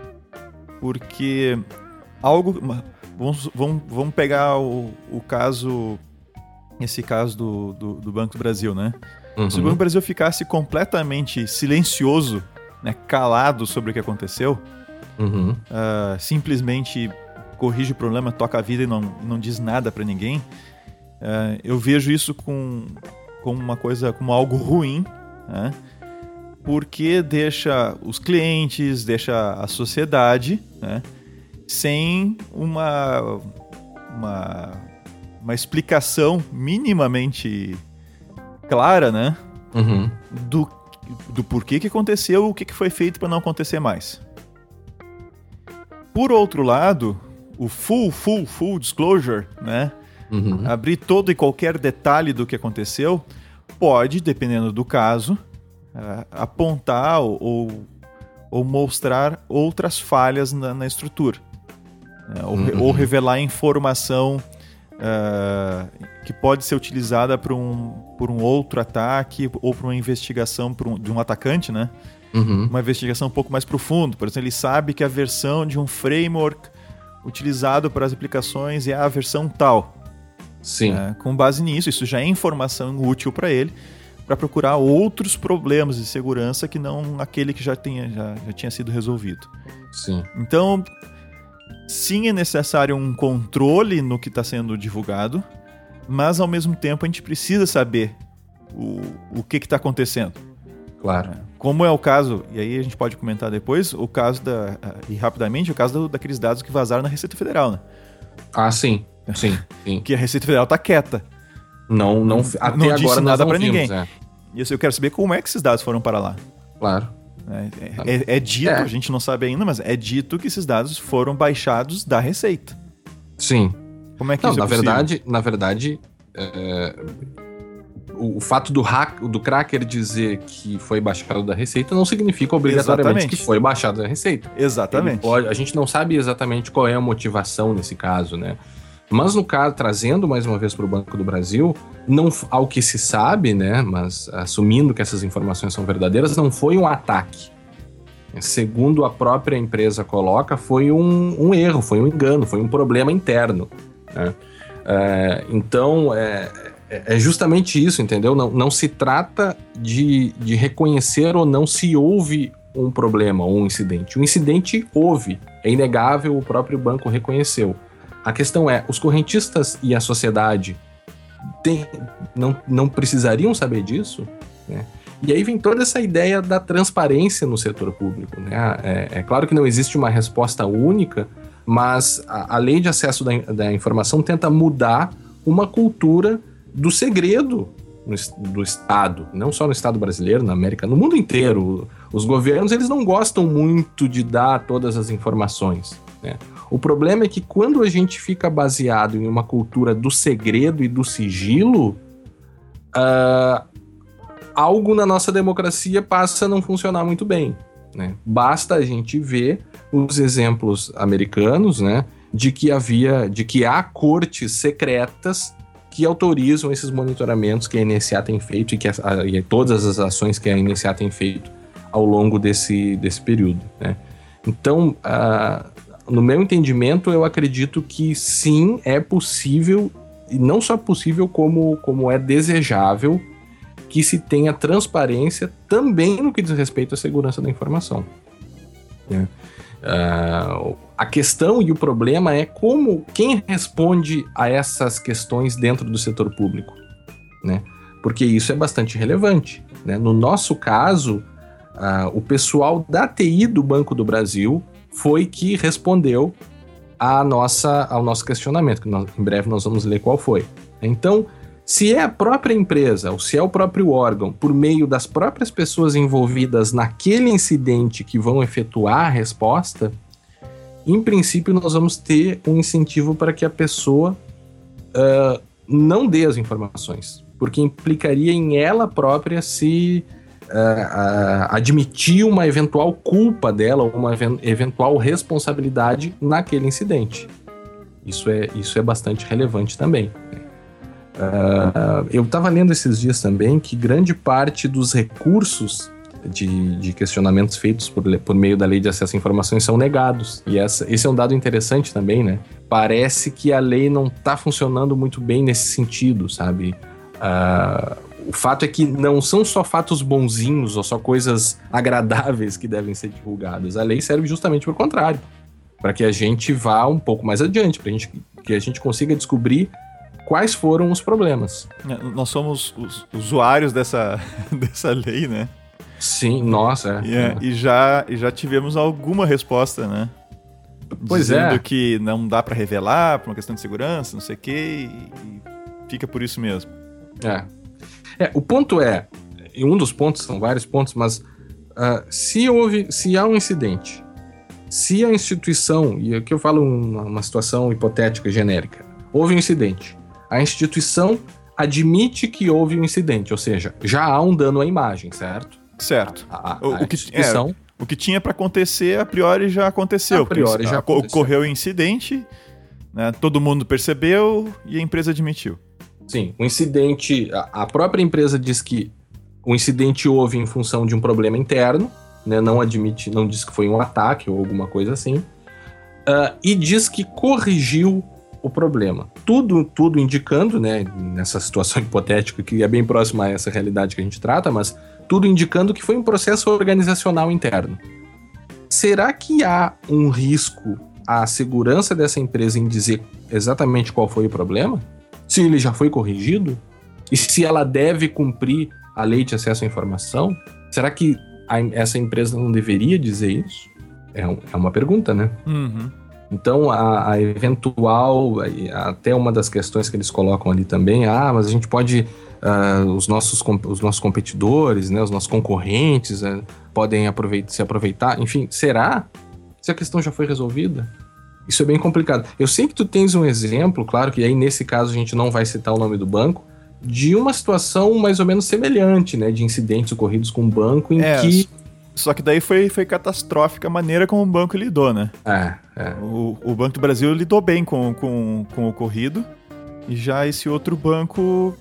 Porque algo... Vamos, vamos, vamos pegar o, o caso... Esse caso do, do, do Banco do Brasil, né? Uhum. Se o Banco do Brasil ficasse completamente silencioso, né, calado sobre o que aconteceu, uhum. uh, simplesmente corrige o problema, toca a vida e não, não diz nada para ninguém, uh, eu vejo isso com, com uma coisa, como algo ruim, né? Porque deixa os clientes, deixa a sociedade, né, sem uma... uma uma explicação minimamente clara, né? Uhum. Do, do porquê que aconteceu, o que, que foi feito para não acontecer mais. Por outro lado, o full, full, full disclosure, né? Uhum. Abrir todo e qualquer detalhe do que aconteceu, pode, dependendo do caso, uh, apontar ou, ou mostrar outras falhas na, na estrutura. Né? Ou, uhum. ou revelar informação Uh, que pode ser utilizada por um, por um outro ataque ou por uma investigação por um, de um atacante, né? Uhum. Uma investigação um pouco mais profunda. Por exemplo, ele sabe que a versão de um framework utilizado para as aplicações é a versão tal. Sim. Uh, com base nisso, isso já é informação útil para ele para procurar outros problemas de segurança que não aquele que já, tenha, já, já tinha sido resolvido. Sim. Então... Sim, é necessário um controle no que está sendo divulgado, mas ao mesmo tempo a gente precisa saber o, o que está acontecendo. Claro. Como é o caso, e aí a gente pode comentar depois, o caso da, e rapidamente, o caso do, daqueles dados que vazaram na Receita Federal, né? Ah, sim, sim, sim. Que a Receita Federal está quieta. Não, não, até não agora disse nada para ninguém. É. E eu quero saber como é que esses dados foram para lá. Claro. É, é, é dito, é. A gente não sabe ainda, mas é dito que esses dados foram baixados da Receita. Sim. Como é que não, isso na é possível? verdade, na verdade, é, o, o fato do, hack, do cracker dizer que foi baixado da Receita não significa obrigatoriamente exatamente. Que foi baixado da Receita. Exatamente. Pode, a gente não sabe exatamente qual é a motivação nesse caso, né? Mas no caso, trazendo mais uma vez para o Banco do Brasil, não, ao que se sabe, né, mas assumindo que essas informações são verdadeiras, não foi um ataque. Segundo a própria empresa coloca, foi um, um erro, foi um engano, foi um problema interno. Né? É, então, é, é justamente isso, entendeu? Não, não se trata de, de reconhecer ou não se houve um problema ou um incidente. O incidente houve, é inegável, o próprio banco reconheceu. A questão é, os correntistas e a sociedade tem, não, não precisariam saber disso? Né? E aí vem toda essa ideia da transparência no setor público. Né? É, é claro que não existe uma resposta única, mas a, a lei de acesso da, da informação tenta mudar uma cultura do segredo no, do Estado, não só no Estado brasileiro, na América, no mundo inteiro. Os governos, eles não gostam muito de dar todas as informações, né? O problema é que quando a gente fica baseado em uma cultura do segredo e do sigilo, uh, algo na nossa democracia passa a não funcionar muito bem, né? Basta a gente ver os exemplos americanos, né, de que havia, de que há cortes secretas que autorizam esses monitoramentos que a N S A tem feito e, que a, a, e todas as ações que a N S A tem feito ao longo desse, desse período, né? Então, uh, no meu entendimento, eu acredito que sim, é possível, e não só possível, como, como é desejável que se tenha transparência também no que diz respeito à segurança da informação, né? Uh, a questão e o problema é como, quem responde a essas questões dentro do setor público, né? Porque isso é bastante relevante, né? No nosso caso, uh, o pessoal da T I do Banco do Brasil foi que respondeu a nossa, ao nosso questionamento, que nós, em breve nós vamos ler qual foi. Então, se é a própria empresa, ou se é o próprio órgão, por meio das próprias pessoas envolvidas naquele incidente que vão efetuar a resposta, em princípio nós vamos ter um incentivo para que a pessoa uh, não dê as informações, porque implicaria em ela própria se uh, uh, admitir uma eventual culpa dela, ou uma eventual responsabilidade naquele incidente. Isso é, isso é bastante relevante também. Uh, eu estava lendo esses dias também que grande parte dos recursos de, de questionamentos feitos por, por meio da Lei de Acesso à Informações são negados. E essa, esse é um dado interessante também, né? Parece que a lei não está funcionando muito bem nesse sentido, sabe? Uh, o fato é que não são só fatos bonzinhos ou só coisas agradáveis que devem ser divulgadas. A lei serve justamente para o contrário, para que a gente vá um pouco mais adiante, para que a gente consiga descobrir quais foram os problemas. Nós somos os usuários dessa, dessa lei, né? Sim, nossa. É. E, é, e, já, e já tivemos alguma resposta, né? Pois Dizendo é. que não dá para revelar por uma questão de segurança, não sei o quê, e fica por isso mesmo. É. é o ponto é, e um dos pontos, são vários pontos, mas uh, se houve, se há um incidente, se a instituição, e aqui eu falo uma, uma situação hipotética, genérica, houve um incidente, a instituição admite que houve um incidente, ou seja, já há um dano à imagem, certo? Certo. A, a, o, a o, que, instituição... é, o que tinha para acontecer, a priori, já aconteceu. A priori já aconteceu. Ocorreu o incidente, né, todo mundo percebeu e a empresa admitiu. Sim, o incidente... A, a própria empresa diz que o incidente houve em função de um problema interno, né, não admite, não diz que foi um ataque ou alguma coisa assim, uh, e diz que corrigiu o problema. Tudo, tudo indicando, né, nessa situação hipotética que é bem próxima a essa realidade que a gente trata, mas tudo indicando que foi um processo organizacional interno. Será que há um risco à segurança dessa empresa em dizer exatamente qual foi o problema? Se ele já foi corrigido? E se ela deve cumprir a lei de acesso à informação? Será que a, essa empresa não deveria dizer isso? É, um, é uma pergunta, né? Uhum. Então, a, a eventual, até uma das questões que eles colocam ali também, ah, mas a gente pode, uh, os, nossos, os nossos competidores, né, os nossos concorrentes uh, podem aproveitar, se aproveitar, enfim, será? Se a questão já foi resolvida? Isso é bem complicado. Eu sei que tu tens um exemplo, claro que aí nesse caso a gente não vai citar o nome do banco, de uma situação mais ou menos semelhante, né, de incidentes ocorridos com o banco em é, que... Só que daí foi, foi catastrófica a maneira como o banco lidou, né? É, é. O, o Banco do Brasil lidou bem com, com, com o ocorrido, e já esse outro banco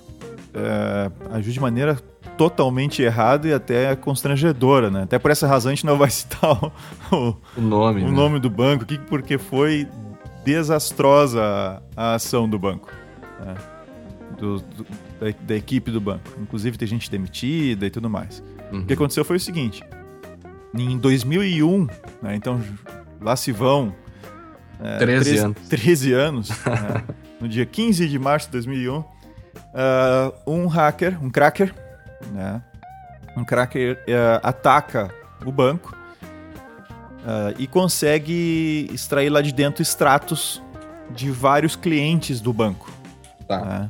é, agiu de maneira totalmente errada e até constrangedora, né? Até por essa razão a gente não vai citar o, o, o nome, o né? nome do banco, porque foi desastrosa a, a ação do banco, né? do, do, da, da equipe do banco. Inclusive tem gente demitida e tudo mais. Uhum. O que aconteceu foi o seguinte: em dois mil e um, né, então lá se vão é, treze anos, treze anos né, no dia quinze de março de dois mil e um, uh, um hacker, um cracker, né, um cracker uh, ataca o banco uh, e consegue extrair lá de dentro extratos de vários clientes do banco. Tá.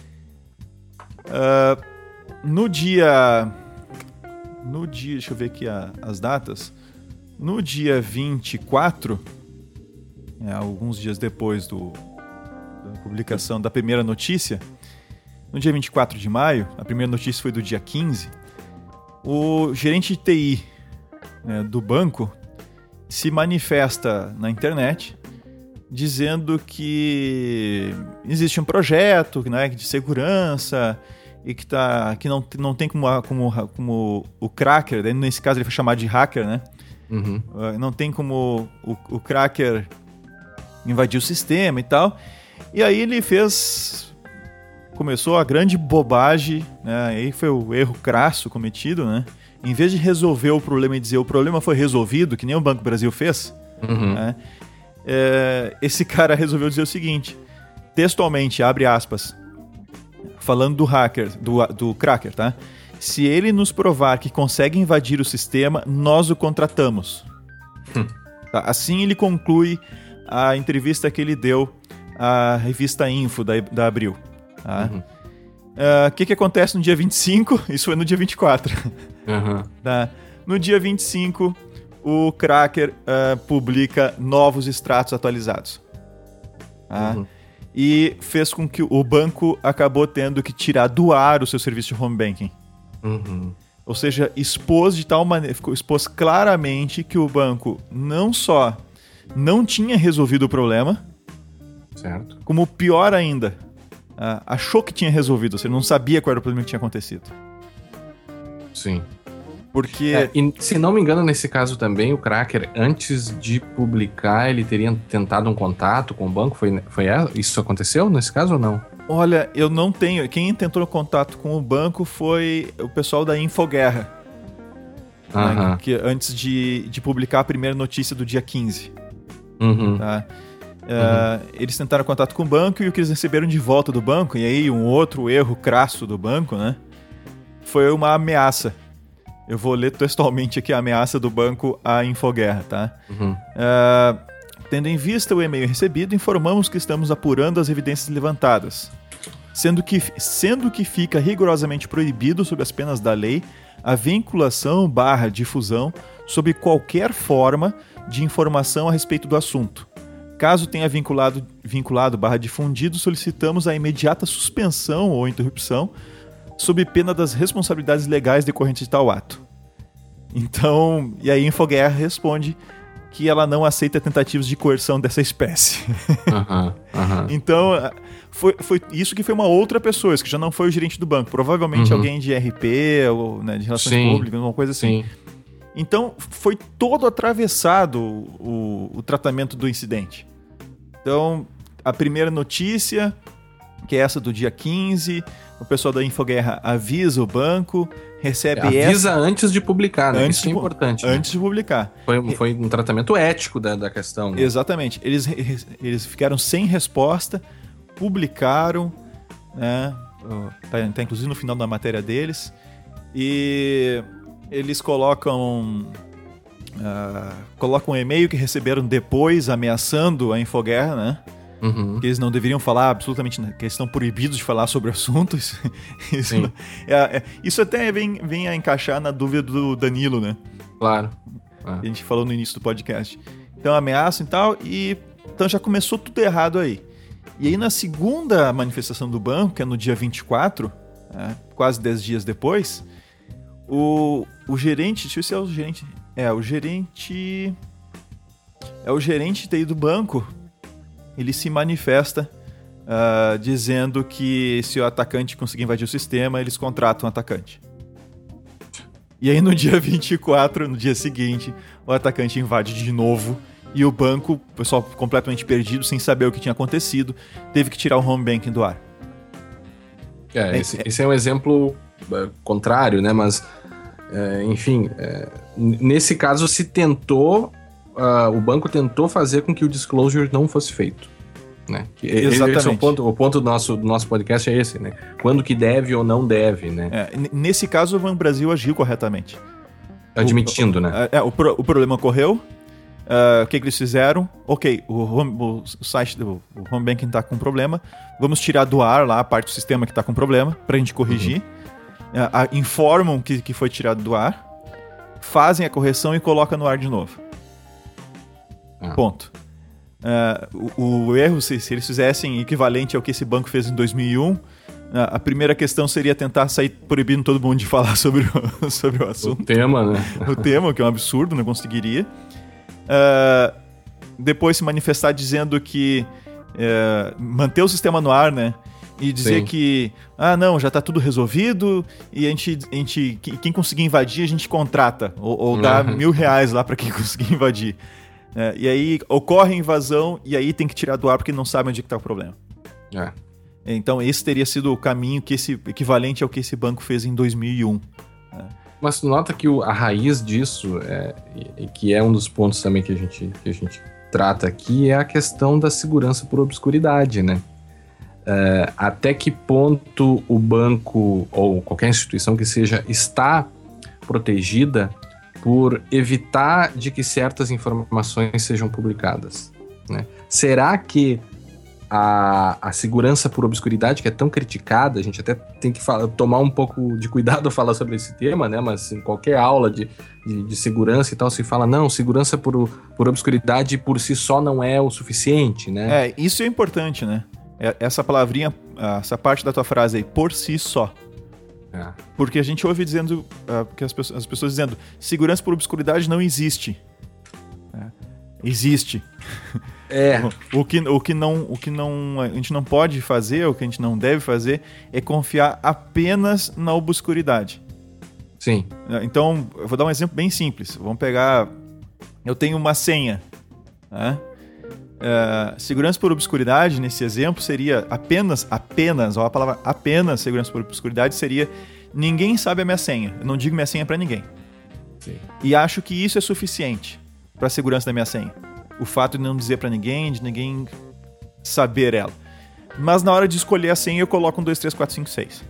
Uh, no dia... No dia... Deixa eu ver aqui a, as datas. No dia vinte e quatro, é, alguns dias depois do, da publicação da primeira notícia, no dia vinte e quatro de maio, a primeira notícia foi do dia quinze, o gerente de T I, né, do banco se manifesta na internet dizendo que existe um projeto, né, de segurança e que, tá, que não, não tem como, como, como o cracker, né, nesse caso ele foi chamado de hacker, né? Uhum. Não tem como o, o cracker invadir o sistema e tal. E aí ele fez... Começou a grande bobagem, né? Aí foi o erro crasso cometido, né? Em vez de resolver o problema e dizer o problema foi resolvido, que nem o Banco do Brasil fez, Uhum. né? É, esse cara resolveu dizer o seguinte, textualmente, abre aspas, falando do hacker, do, do cracker, tá? Se ele nos provar que consegue invadir o sistema, nós o contratamos. Hum. Tá? Assim ele conclui a entrevista que ele deu à revista Info da, da Abril. Tá? Uhum. Uh, que, que acontece no dia vinte e cinco? Isso foi no dia vinte e quatro. Uhum. Tá? No dia vinte e cinco, o cracker uh, publica novos extratos atualizados. Tá? Uhum. E fez com que o banco acabou tendo que tirar do ar o seu serviço de home banking. Uhum. Ou seja, expôs de tal maneira, expôs claramente que o banco não só não tinha resolvido o problema, certo, como pior ainda, uh, achou que tinha resolvido, ou seja, não sabia qual era o problema que tinha acontecido. Sim. Porque... É, e, se não me engano, nesse caso também, o cracker, antes de publicar, ele teria tentado um contato com o banco? Foi, foi isso aconteceu nesse caso ou não? Olha, eu não tenho. Quem tentou contato com o banco foi o pessoal da Infoguerra. Uhum. Né, que antes de, de publicar a primeira notícia do dia quinze. Uhum. Tá? Uh, uhum. Eles tentaram contato com o banco e o que eles receberam de volta do banco, e aí um outro erro crasso do banco, né? Foi uma ameaça. Eu vou ler textualmente aqui a ameaça do banco à Infoguerra, tá? Uhum. Uh, tendo em vista o e-mail recebido, informamos que estamos apurando as evidências levantadas, sendo que, sendo que fica rigorosamente proibido, sob as penas da lei, a vinculação barra difusão sob qualquer forma de informação a respeito do assunto. Caso tenha vinculado, vinculado barra difundido, solicitamos a imediata suspensão ou interrupção sob pena das responsabilidades legais decorrentes de tal ato. Então, e aí a Infoguerra responde que ela não aceita tentativas de coerção dessa espécie. Uhum, uhum. Então, foi, foi isso que foi uma outra pessoa, isso que já não foi o gerente do banco. Provavelmente uhum. alguém de R P, ou né, de relações Sim. públicas, uma coisa assim. Sim. Então, foi todo atravessado o, o tratamento do incidente. Então, a primeira notícia, que é essa do dia quinze, o pessoal da Infoguerra avisa o banco, recebe avisa essa... Avisa antes de publicar, né? Antes Isso é de, importante. Antes né? de publicar. Foi, foi um tratamento ético da, da questão. Né? Exatamente. Eles, eles ficaram sem resposta, publicaram, né? Tá, tá inclusive no final da matéria deles, e eles colocam... Uh, colocam um e-mail que receberam depois, ameaçando a Infoguerra, né? Uhum. Que eles não deveriam falar absolutamente, que eles estão proibidos de falar sobre o assunto. Isso, isso, não, é, é, isso até vem, vem a encaixar na dúvida do Danilo, né? Claro. É. A gente falou no início do podcast. Então ameaçam e tal, e então já começou tudo errado aí. E aí na segunda manifestação do banco, que é no dia vinte e quatro, é, quase dez dias depois, o, o gerente, deixa eu ver se é o gerente, é o gerente, é o gerente de T I do banco, ele se manifesta uh, dizendo que se o atacante conseguir invadir o sistema, eles contratam um atacante. E aí no dia vinte e quatro, no dia seguinte, o atacante invade de novo e o banco, o pessoal completamente perdido, sem saber o que tinha acontecido, teve que tirar o home banking do ar. É, esse, é, esse é um exemplo uh, contrário, né? Mas, uh, enfim, uh, nesse caso se tentou... Uh, o banco tentou fazer com que o disclosure não fosse feito. Né? Que Exatamente. Esse é o ponto, o ponto do nosso, do nosso podcast é esse, né? Quando que deve ou não deve, né? É, nesse caso, o Banco Brasil agiu corretamente. Admitindo, o, né? É, o, o problema ocorreu, Uh, o que, que eles fizeram? Ok, o, home, o, o site do o home banking está com problema. Vamos tirar do ar lá a parte do sistema que está com problema para a gente corrigir. Uhum. Uh, uh, informam que, que foi tirado do ar. Fazem a correção e colocam no ar de novo. Ah. Ponto. Uh, o, o erro, se, se eles fizessem equivalente ao que esse banco fez em dois mil e um, uh, a primeira questão seria tentar sair proibindo todo mundo de falar sobre o, sobre o assunto. O tema, né? O tema, que é um absurdo, não conseguiria. Uh, depois se manifestar dizendo que uh, manter o sistema no ar, né? E dizer Sim. que, ah, não, já tá tudo resolvido e a gente, a gente quem conseguir invadir, a gente contrata. Ou, ou dá uhum. mil reais lá pra quem conseguir invadir. Uh, e aí ocorre a invasão e aí tem que tirar do ar porque não sabe onde que tá o problema. É. Então esse teria sido o caminho que esse, equivalente ao que esse banco fez em dois mil e um. Uh. Mas nota que o, a raiz disso, é, e, e que é um dos pontos também que a, gente, que a gente trata aqui, é a questão da segurança por obscuridade, né? É, até que ponto o banco, ou qualquer instituição que seja, está protegida por evitar de que certas informações sejam publicadas, né? Será que A, a segurança por obscuridade, que é tão criticada, a gente até tem que falar, tomar um pouco de cuidado ao falar sobre esse tema, né? Mas em qualquer aula de, de, de segurança e tal, se fala, não, segurança por, por obscuridade por si só não é o suficiente, né? É, isso é importante, né? Essa palavrinha, essa parte da tua frase aí, por si só. É. Porque a gente ouve dizendo, uh, as, pessoas, as pessoas dizendo, segurança por obscuridade não existe. É. Existe. É. O que, o, que não, o que não, a gente não pode fazer, o que a gente não deve fazer, é confiar apenas na obscuridade. Sim. Então, eu vou dar um exemplo bem simples. Vamos pegar... Eu tenho uma senha. Né? Uh, segurança por obscuridade, nesse exemplo, seria apenas, apenas, ó, a palavra apenas segurança por obscuridade seria ninguém sabe a minha senha. Eu não digo minha senha para ninguém. Sim. E acho que isso é suficiente para a segurança da minha senha. O fato de não dizer para ninguém, de ninguém saber ela. Mas na hora de escolher a senha, eu coloco um, dois, três, quatro, cinco, seis.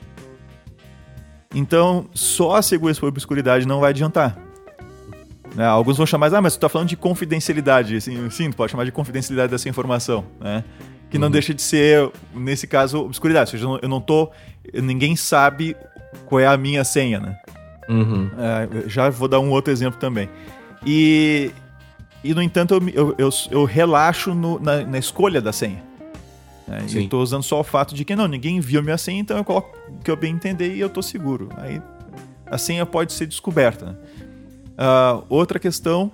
Então, só a segurança por obscuridade não vai adiantar. Né? Alguns vão chamar, ah, mas tu tá falando de confidencialidade. Assim, sim, tu pode chamar de confidencialidade dessa informação. Né? Que não uhum. deixa de ser, nesse caso, obscuridade. Ou seja, eu não tô... Ninguém sabe qual é a minha senha, né? Uhum. É, já vou dar um outro exemplo também. E... E, no entanto, eu, eu, eu, eu relaxo no, na, na escolha da senha. Né? Eu estou usando só o fato de que não, ninguém viu minha senha, então eu coloco o que eu bem entender e eu estou seguro. Aí a senha pode ser descoberta. Né? Uh, outra questão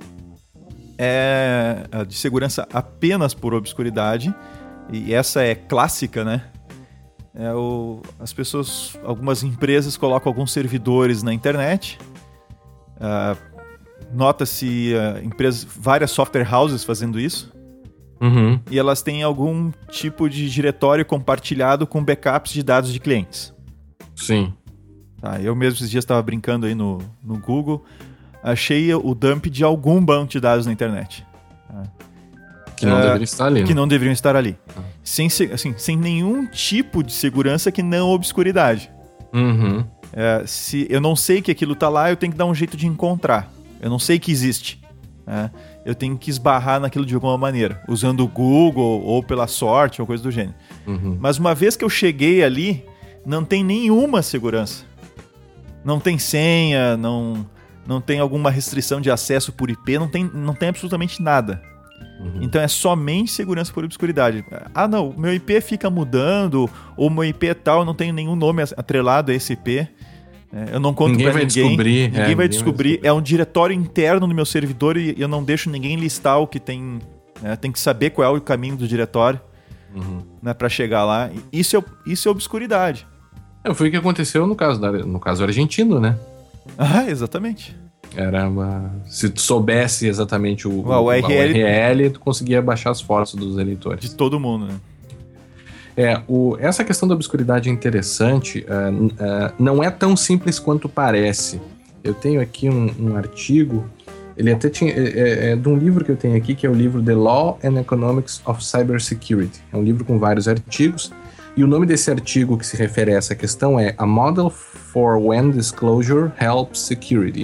é a de segurança apenas por obscuridade. E essa é clássica, né? É o, as pessoas, algumas empresas colocam alguns servidores na internet. Uh, Nota-se uh, empresas, várias software houses fazendo isso. Uhum. E elas têm algum tipo de diretório compartilhado com backups de dados de clientes. Sim. Tá, eu mesmo esses dias estava brincando aí no, no Google. Achei o dump de algum banco de dados na internet. Tá? Que não uh, deveriam estar ali. Que né? não deveriam estar ali. Ah. Sem, assim, sem nenhum tipo de segurança que não obscuridade. Uhum. Uh, se eu não sei que aquilo está lá, eu tenho que dar um jeito de encontrar. Eu não sei que existe. Né? Eu tenho que esbarrar naquilo de alguma maneira, usando o Google ou pela sorte ou coisa do gênero. Uhum. Mas uma vez que eu cheguei ali, não tem nenhuma segurança. Não tem senha, não, não tem alguma restrição de acesso por I P, não tem, não tem absolutamente nada. Uhum. Então é somente segurança por obscuridade. Ah, não, meu I P fica mudando, ou meu I P é tal, eu não tenho nenhum nome atrelado a esse I P. Eu não conto ninguém pra vai ninguém. Descobrir, ninguém, é, vai ninguém descobrir. vai descobrir. É um diretório interno no meu servidor e eu não deixo ninguém listar o que tem. Né? Tem que saber qual é o caminho do diretório uhum. né, para chegar lá. Isso é, isso é obscuridade. É, foi o que aconteceu no caso, da, no caso argentino, né? Ah, exatamente. Era uma... Se tu soubesse exatamente o, o, o, U R L, o U R L, tu conseguia baixar as fotos dos eleitores. De todo mundo, né? É, o, essa questão da obscuridade é interessante, uh, uh, não é tão simples quanto parece. Eu tenho aqui um, um artigo, ele até tinha, é, é de um livro que eu tenho aqui, que é o livro The Law and Economics of Cybersecurity. É um livro com vários artigos, e o nome desse artigo que se refere a essa questão é A Model for When Disclosure Helps Security.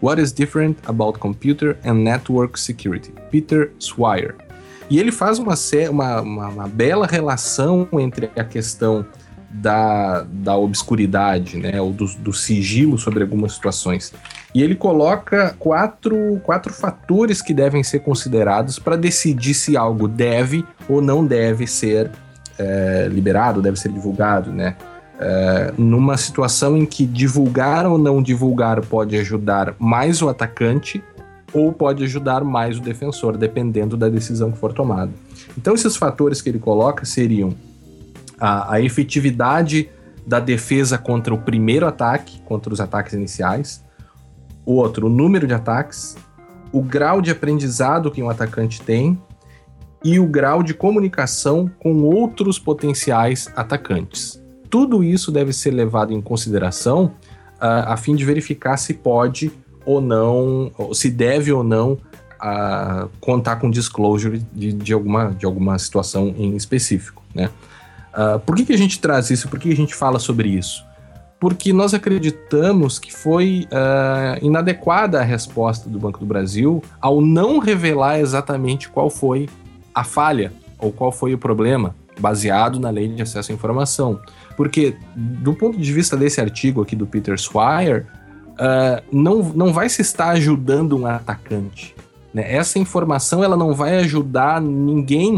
What is Different About Computer and Network Security, Peter Swire. E ele faz uma, uma, uma, uma bela relação entre a questão da, da obscuridade, né, ou do, do sigilo sobre algumas situações. E ele coloca quatro, quatro fatores que devem ser considerados para decidir se algo deve ou não deve ser é, liberado, deve ser divulgado, né? É, numa situação em que divulgar ou não divulgar pode ajudar mais o atacante ou pode ajudar mais o defensor, dependendo da decisão que for tomada. Então, esses fatores que ele coloca seriam a, a efetividade da defesa contra o primeiro ataque, contra os ataques iniciais, o outro, o número de ataques, o grau de aprendizado que um atacante tem e o grau de comunicação com outros potenciais atacantes. Tudo isso deve ser levado em consideração uh, a fim de verificar se pode ou não, se deve ou não uh, contar com disclosure de, de, alguma, de alguma situação em específico, né? Uh, por que, que a gente traz isso? Por que a gente fala sobre isso? Porque nós acreditamos que foi uh, inadequada a resposta do Banco do Brasil ao não revelar exatamente qual foi a falha ou qual foi o problema, baseado na Lei de Acesso à Informação. Porque, do ponto de vista desse artigo aqui do Peter Swire, uh, não, não vai se estar ajudando um atacante, né? Essa informação ela não vai ajudar ninguém,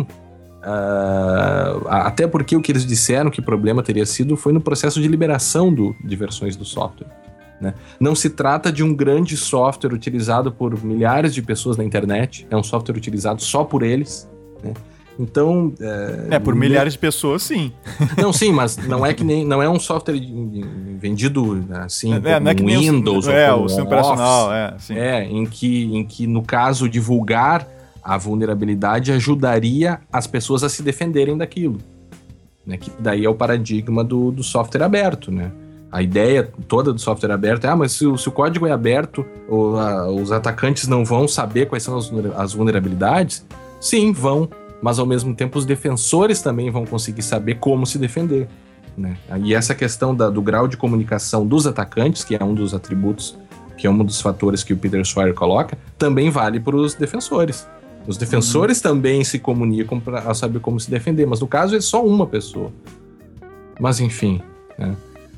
uh, até porque o que eles disseram que o problema teria sido foi no processo de liberação do, de versões do software, né? Não se trata de um grande software utilizado por milhares de pessoas na internet, é um software utilizado só por eles, né? Então... É, é por não... milhares de pessoas, sim. Não, sim, mas não é que nem... Não é um software vendido assim, é, como não é que Windows o, ou é, como o sistema operacional, é, sim. É, em que, em que, no caso, divulgar a vulnerabilidade ajudaria as pessoas a se defenderem daquilo, né? Que daí é o paradigma do, do software aberto, né? A ideia toda do software aberto é, ah, mas se, se o código é aberto, o, a, os atacantes não vão saber quais são as, as vulnerabilidades? Sim, vão. Mas ao mesmo tempo os defensores também vão conseguir saber como se defender, né? E essa questão da, do grau de comunicação dos atacantes, que é um dos atributos, que é um dos fatores que o Peter Swire coloca, também vale para os defensores. Os defensores uhum. também se comunicam para saber como se defender, mas no caso é só uma pessoa. Mas enfim, né?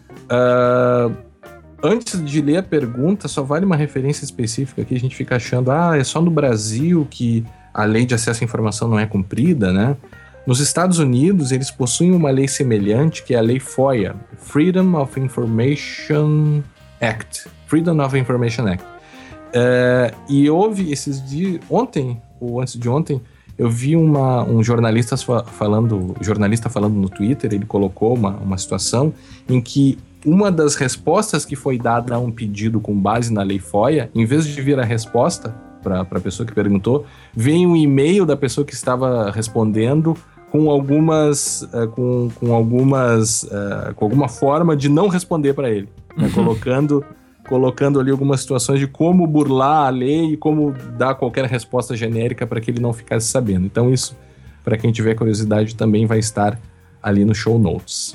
Uh, antes de ler a pergunta, só vale uma referência específica aqui, a gente fica achando, ah, é só no Brasil que a lei de acesso à informação não é cumprida, né? Nos Estados Unidos, eles possuem uma lei semelhante, que é a lei FOIA, Freedom of Information Act. Freedom of Information Act. Uh, e houve esses dias, ontem, ou antes de ontem, eu vi uma, um jornalista falando, jornalista falando no Twitter, ele colocou uma, uma situação em que uma das respostas que foi dada a um pedido com base na lei FOIA, em vez de vir a resposta para a pessoa que perguntou, vem um e-mail da pessoa que estava respondendo com algumas, uh, com, com algumas, uh, com alguma forma de não responder para ele, né? colocando, colocando ali algumas situações de como burlar a lei e como dar qualquer resposta genérica para que ele não ficasse sabendo. Então isso, para quem tiver curiosidade, também vai estar ali no show notes.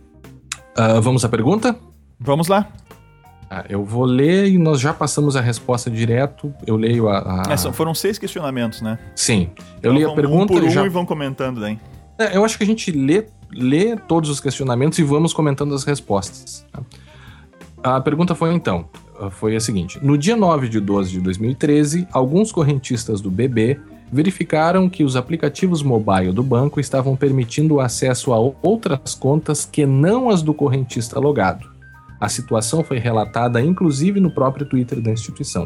Uh, vamos à pergunta? Vamos lá. Ah, eu vou ler e nós já passamos a resposta direto. Eu leio a... a... É, foram seis questionamentos, né? Sim. Eu então, leio a pergunta... Um por um já... e vão comentando daí. É, eu acho que a gente lê, lê todos os questionamentos e vamos comentando as respostas. Tá? A pergunta foi então, foi a seguinte. No dia nove de doze de dois mil e treze, alguns correntistas do B B verificaram que os aplicativos mobile do banco estavam permitindo o acesso a outras contas que não as do correntista logado. A situação foi relatada inclusive no próprio Twitter da instituição.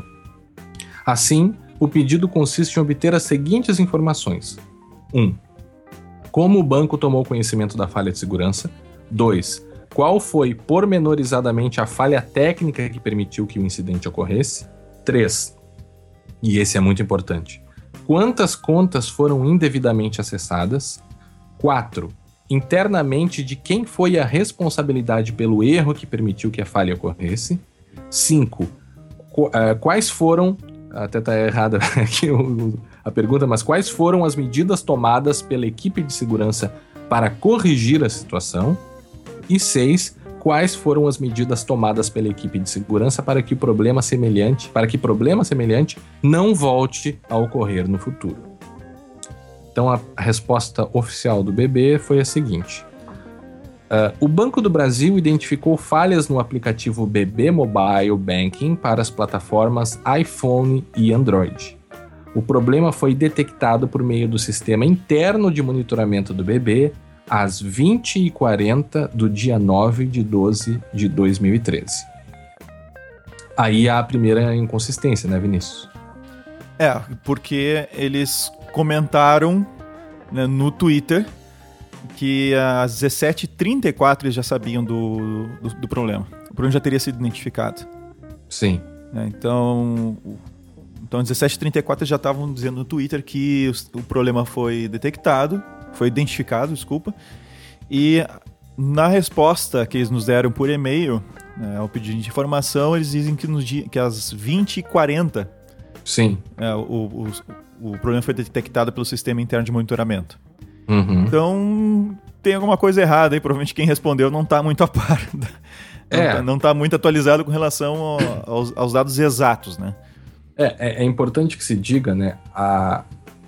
Assim, o pedido consiste em obter as seguintes informações. um. Como o banco tomou conhecimento da falha de segurança. dois. Qual foi pormenorizadamente a falha técnica que permitiu que o incidente ocorresse. três. E esse é muito importante. Quantas contas foram indevidamente acessadas? quatro. Internamente, de quem foi a responsabilidade pelo erro que permitiu que a falha ocorresse. cinco. Qu- uh, quais foram, até está errada aqui o, a pergunta, mas quais foram as medidas tomadas pela equipe de segurança para corrigir a situação? E seis. quais foram as medidas tomadas pela equipe de segurança para que o problema semelhante, para que problema semelhante não volte a ocorrer no futuro. Então a, a resposta oficial do B B foi a seguinte: uh, o Banco do Brasil identificou falhas no aplicativo B B Mobile Banking para as plataformas iPhone e Android. O problema foi detectado por meio do sistema interno de monitoramento do B B às vinte e quarenta do dia nove de doze de dois mil e treze. Aí há a primeira inconsistência, né, Vinícius? É, porque eles comentaram, né, no Twitter que às dezessete e trinta e quatro eles já sabiam do, do, do problema. O problema já teria sido identificado. Sim. É, então, então, às dezessete e trinta e quatro eles já estavam dizendo no Twitter que o, o problema foi detectado, foi identificado, desculpa, e na resposta que eles nos deram por e-mail, né, ao pedido de informação, eles dizem que, nos, que às vinte e quarenta Sim. É, o, o, o problema foi detectado pelo sistema interno de monitoramento. Uhum. Então, tem alguma coisa errada aí, provavelmente quem respondeu não está muito a par, é. não está muito atualizado com relação ao, aos, aos dados exatos, né? É, é, é importante que se diga, né, a...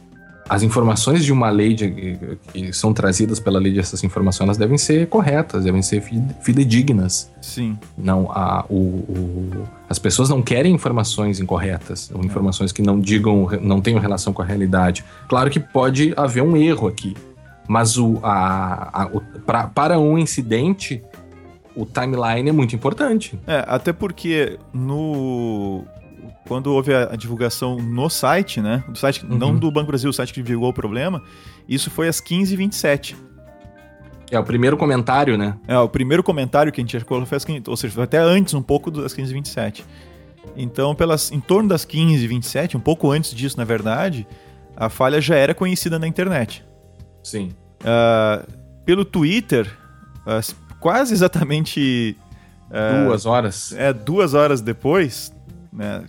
As informações de uma lei de, que são trazidas pela lei, essas informações elas devem ser corretas, devem ser fidedignas. Sim. Não, a, o, o, as pessoas não querem informações incorretas, ou informações que não digam, não tenham relação com a realidade. Claro que pode haver um erro aqui, mas o, a, a, o, pra, para um incidente, o timeline é muito importante. É, até porque no... Quando houve a divulgação no site, né? Do site, uhum. Não do Banco Brasil, o site que divulgou o problema, isso foi às quinze e vinte e sete. É, o primeiro comentário, né? É, o primeiro comentário que a gente colocou foi às quinze, ou seja, foi até antes um pouco das quinze e vinte e sete. Então, pelas, em torno das quinze e vinte e sete, um pouco antes disso, na verdade, a falha já era conhecida na internet. Sim. Uh, pelo Twitter, uh, quase exatamente... Uh, duas horas. É, duas horas depois... Né,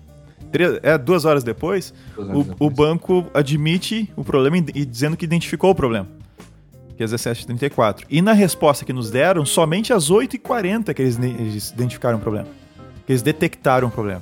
É, duas horas depois, duas horas o, depois, o banco admite o problema e dizendo que identificou o problema, que é às dezessete e trinta e quatro. E na resposta que nos deram, somente às oito e quarenta que eles, eles identificaram o problema, que eles detectaram o problema.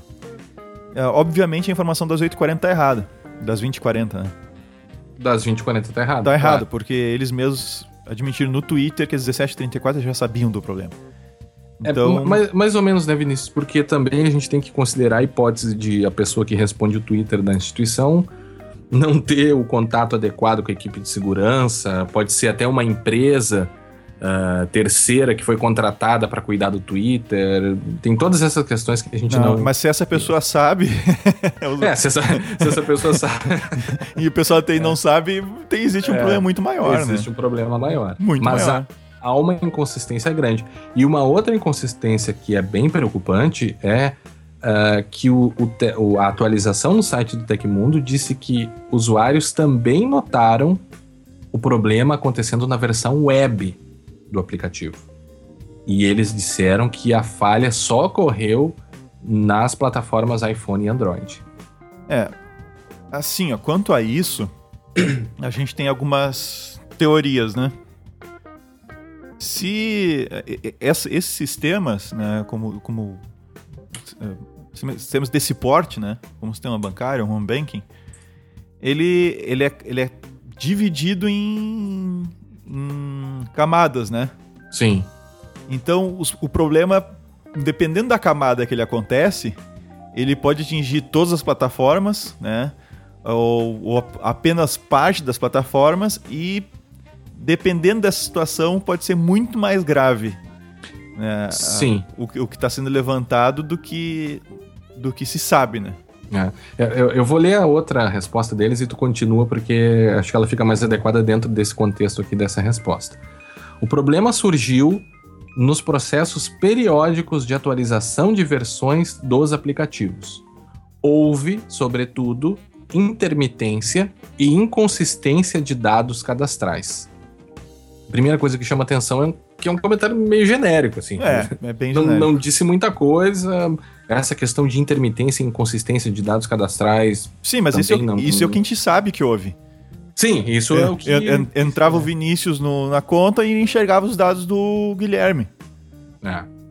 É, obviamente a informação das oito e quarenta está errada, das vinte e quarenta, né? Das vinte e quarenta está errado. Está errado, claro. Porque eles mesmos admitiram no Twitter que às dezessete e trinta e quatro já sabiam do problema. Então... É, mais, mais ou menos, né, Vinícius? Porque também a gente tem que considerar a hipótese de a pessoa que responde o Twitter da instituição não ter o contato adequado com a equipe de segurança, pode ser até uma empresa uh, terceira que foi contratada para cuidar do Twitter, tem todas essas questões que a gente não... não... Mas se essa pessoa sabe... é, se essa, se essa pessoa sabe... e o pessoal tem, é. não sabe, tem, existe um é, problema muito maior, existe né? Existe um problema maior. Muito Mas maior. A... Há uma inconsistência grande. E uma outra inconsistência que é bem preocupante é uh, que o, o te, o, a atualização no site do Tecmundo disse que usuários também notaram o problema acontecendo na versão web do aplicativo. E eles disseram que a falha só ocorreu nas plataformas iPhone e Android. É, assim, ó, quanto a isso, a gente tem algumas teorias, né? Se esses sistemas, né, como, como sistemas desse porte, né, como o sistema bancário, o home banking, ele, ele, é, ele é dividido em, em camadas, né? Sim. Então, os, o problema, dependendo da camada que ele acontece, ele pode atingir todas as plataformas, né, ou, ou apenas parte das plataformas e dependendo dessa situação, pode ser muito mais grave, né, Sim. A, o, o que está sendo levantado do que, do que se sabe, né? É, eu, eu vou ler a outra resposta deles e tu continua, porque acho que ela fica mais adequada dentro desse contexto aqui dessa resposta. O problema surgiu nos processos periódicos de atualização de versões dos aplicativos. Houve, sobretudo, intermitência e inconsistência de dados cadastrais. A primeira coisa que chama atenção é que é um comentário meio genérico, assim. É, é bem não, genérico. Não disse muita coisa. Essa questão de intermitência e inconsistência de dados cadastrais... Sim, mas isso, não, isso é o que a gente sabe que houve. Sim, isso é, é o que... Entrava o Vinícius no, na conta e enxergava os dados do Guilherme. É.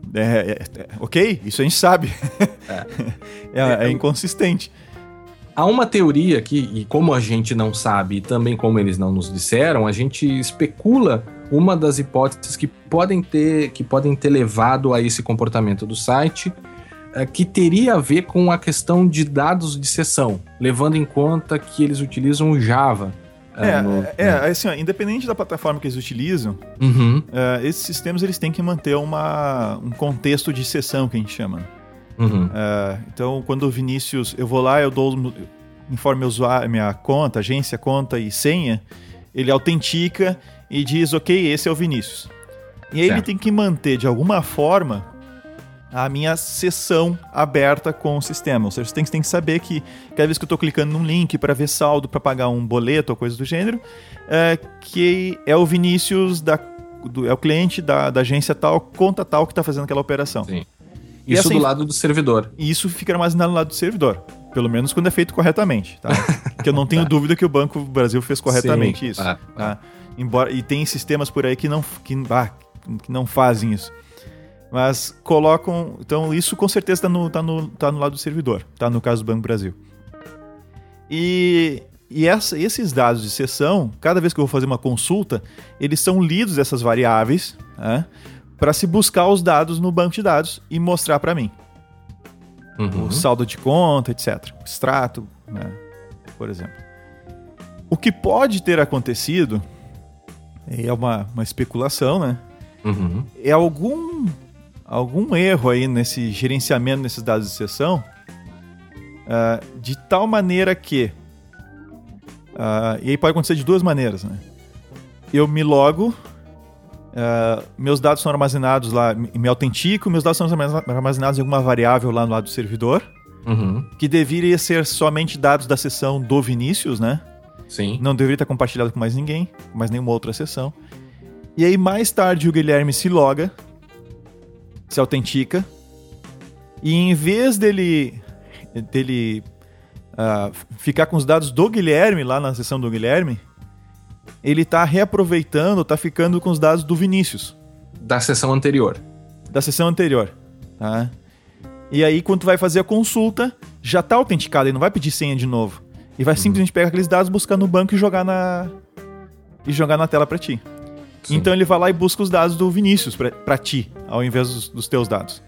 É, é, é, ok, isso a gente sabe. É, é, é inconsistente. Há uma teoria aqui, e como a gente não sabe, e também como eles não nos disseram, a gente especula uma das hipóteses que podem ter, que podem ter levado a esse comportamento do site, é, que teria a ver com a questão de dados de sessão, levando em conta que eles utilizam o Java. É, no, é, é assim, ó, independente da plataforma que eles utilizam, uhum. uh, esses sistemas eles têm que manter uma, um contexto de sessão, que a gente chama. Uhum. Uh, então, quando o Vinícius, eu vou lá, eu dou, eu informo meu usuário, minha conta, agência, conta e senha, ele autentica e diz, ok, esse é o Vinícius. E aí certo. Ele tem que manter, de alguma forma, a minha sessão aberta com o sistema. Ou seja, você tem, tem que saber que cada vez que eu estou clicando num link para ver saldo, para pagar um boleto ou coisa do gênero, é, que é o Vinícius, da, do, é o cliente da, da agência tal, conta tal, que está fazendo aquela operação. Sim. Isso essa, do lado do servidor. E isso fica armazenado no lado do servidor. Pelo menos quando é feito corretamente. Tá? Porque eu não tenho tá. dúvida que o Banco do Brasil fez corretamente Sim. isso. Ah, tá? Embora, e tem sistemas por aí que não, que, ah, que não fazem isso. Mas colocam... Então, isso com certeza está no, tá no, tá no lado do servidor, tá? No caso do Banco do Brasil. E, e essa, esses dados de sessão, cada vez que eu vou fazer uma consulta, eles são lidos, essas variáveis, né, para se buscar os dados no banco de dados e mostrar para mim. Uhum. O saldo de conta, etcétera. O extrato, né, por exemplo. O que pode ter acontecido, é uma, uma especulação, né? Uhum. É algum... algum erro aí nesse gerenciamento desses dados de sessão, uh, de tal maneira que... Uh, e aí pode acontecer de duas maneiras, né? Eu me logo, uh, meus dados são armazenados lá, me autentico, meus dados são armazenados em alguma variável lá no lado do servidor, uhum. que deveria ser somente dados da sessão do Vinícius, né? Sim. Não deveria estar compartilhado com mais ninguém, com mais nenhuma outra sessão. E aí mais tarde o Guilherme se loga, se autentica, e em vez dele, dele uh, ficar com os dados do Guilherme, lá na sessão do Guilherme, ele está reaproveitando, está ficando com os dados do Vinícius. Da sessão anterior. Da sessão anterior. Tá? E aí, quando tu vai fazer a consulta, já está autenticado, ele não vai pedir senha de novo. E vai uhum. simplesmente pegar aqueles dados, buscar no banco e jogar na, e jogar na tela para ti. Sim. Então ele vai lá e busca os dados do Vinícius para ti, ao invés dos, dos teus dados.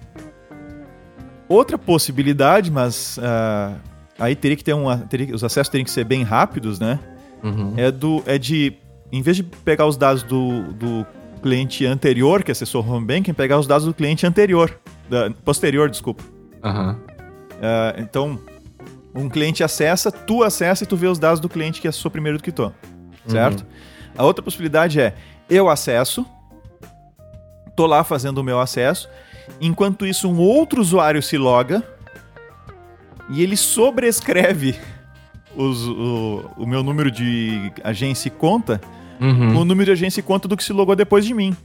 Outra possibilidade, mas uh, aí teria que ter um, teria, os acessos teriam que ser bem rápidos, né? Uhum. É, do, é de, em vez de pegar os dados do, do cliente anterior, que acessou o home banking, pegar os dados do cliente anterior, da, posterior, desculpa. Uhum. Uh, então, um cliente acessa, tu acessa e tu vê os dados do cliente que acessou primeiro do que tu, certo? Uhum. A outra possibilidade é eu acesso, tô lá fazendo o meu acesso, enquanto isso um outro usuário se loga e ele sobrescreve os, o, o meu número de agência e conta uhum. com o número de agência e conta do que se logou depois de mim.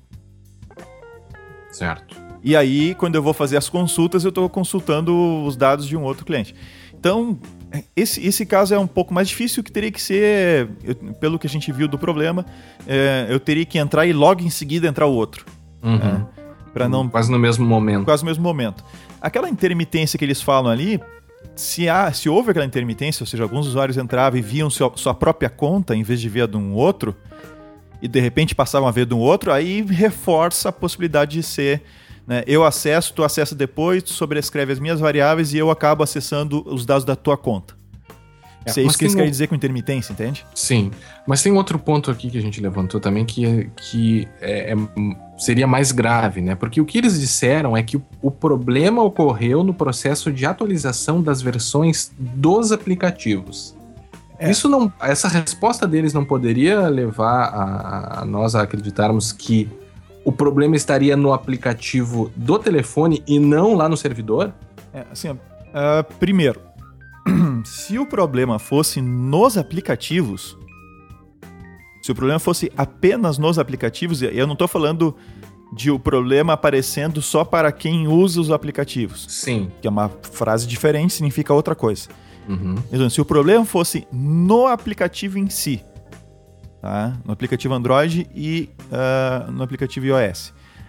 Certo. E aí, quando eu vou fazer as consultas, eu estou consultando os dados de um outro cliente. Então, esse, esse caso é um pouco mais difícil, que teria que ser, eu, pelo que a gente viu do problema, é, eu teria que entrar e logo em seguida entrar o outro. Uhum. É, pra não, quase no mesmo momento. Quase no mesmo momento. Aquela intermitência que eles falam ali, se, há, se houve aquela intermitência, ou seja, alguns usuários entravam e viam sua, sua própria conta em vez de ver a de um outro, e de repente passavam a ver de um outro, aí reforça a possibilidade de ser... Né? Eu acesso, tu acessa depois, tu sobrescreve as minhas variáveis e eu acabo acessando os dados da tua conta. É, isso é isso que eles querem um... dizer com intermitência, entende? Sim, mas tem outro ponto aqui que a gente levantou também que, que é, é, seria mais grave, né? Porque o que eles disseram é que o, o problema ocorreu no processo de atualização das versões dos aplicativos. É. Isso não, essa resposta deles não poderia levar a, a nós a acreditarmos que o problema estaria no aplicativo do telefone e não lá no servidor? É, assim, uh, primeiro, se o problema fosse nos aplicativos, se o problema fosse apenas nos aplicativos, eu não estou falando de o problema aparecendo só para quem usa os aplicativos. Sim. Que é uma frase diferente, significa outra coisa. Uhum. Então, se o problema fosse no aplicativo em si, tá? No aplicativo Android e uh, no aplicativo iOS.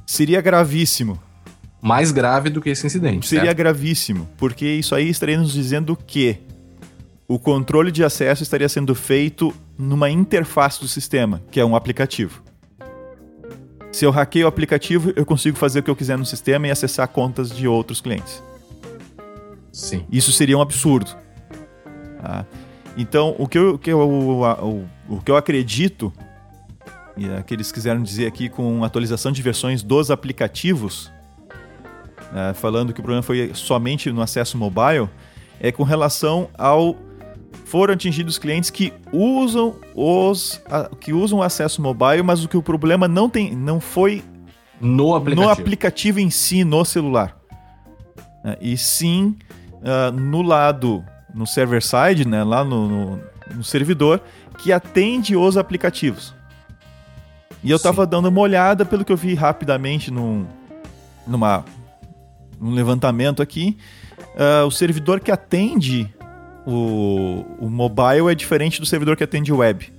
Seria gravíssimo. Mais grave do que esse incidente. Seria certo? gravíssimo, porque isso aí estaria nos dizendo que o controle de acesso estaria sendo feito numa interface do sistema, que é um aplicativo. Se eu hackeio o aplicativo, eu consigo fazer o que eu quiser no sistema e acessar contas de outros clientes. Sim. Isso seria um absurdo. Tá? Então, o que eu, o que eu, o, o que eu acredito, e é que eles quiseram dizer aqui com atualização de versões dos aplicativos, Uh, falando que o problema foi somente no acesso mobile, é com relação ao... Foram atingidos clientes que usam, os, a, que usam o acesso mobile, mas o que o problema não, tem, não foi no aplicativo. no aplicativo em si, no celular. Uh, e sim uh, no lado, no server-side, né, lá no, no, no servidor, que atende os aplicativos. E eu estava dando uma olhada, pelo que eu vi rapidamente num, numa... um levantamento aqui, uh, o servidor que atende o, o mobile é diferente do servidor que atende o web.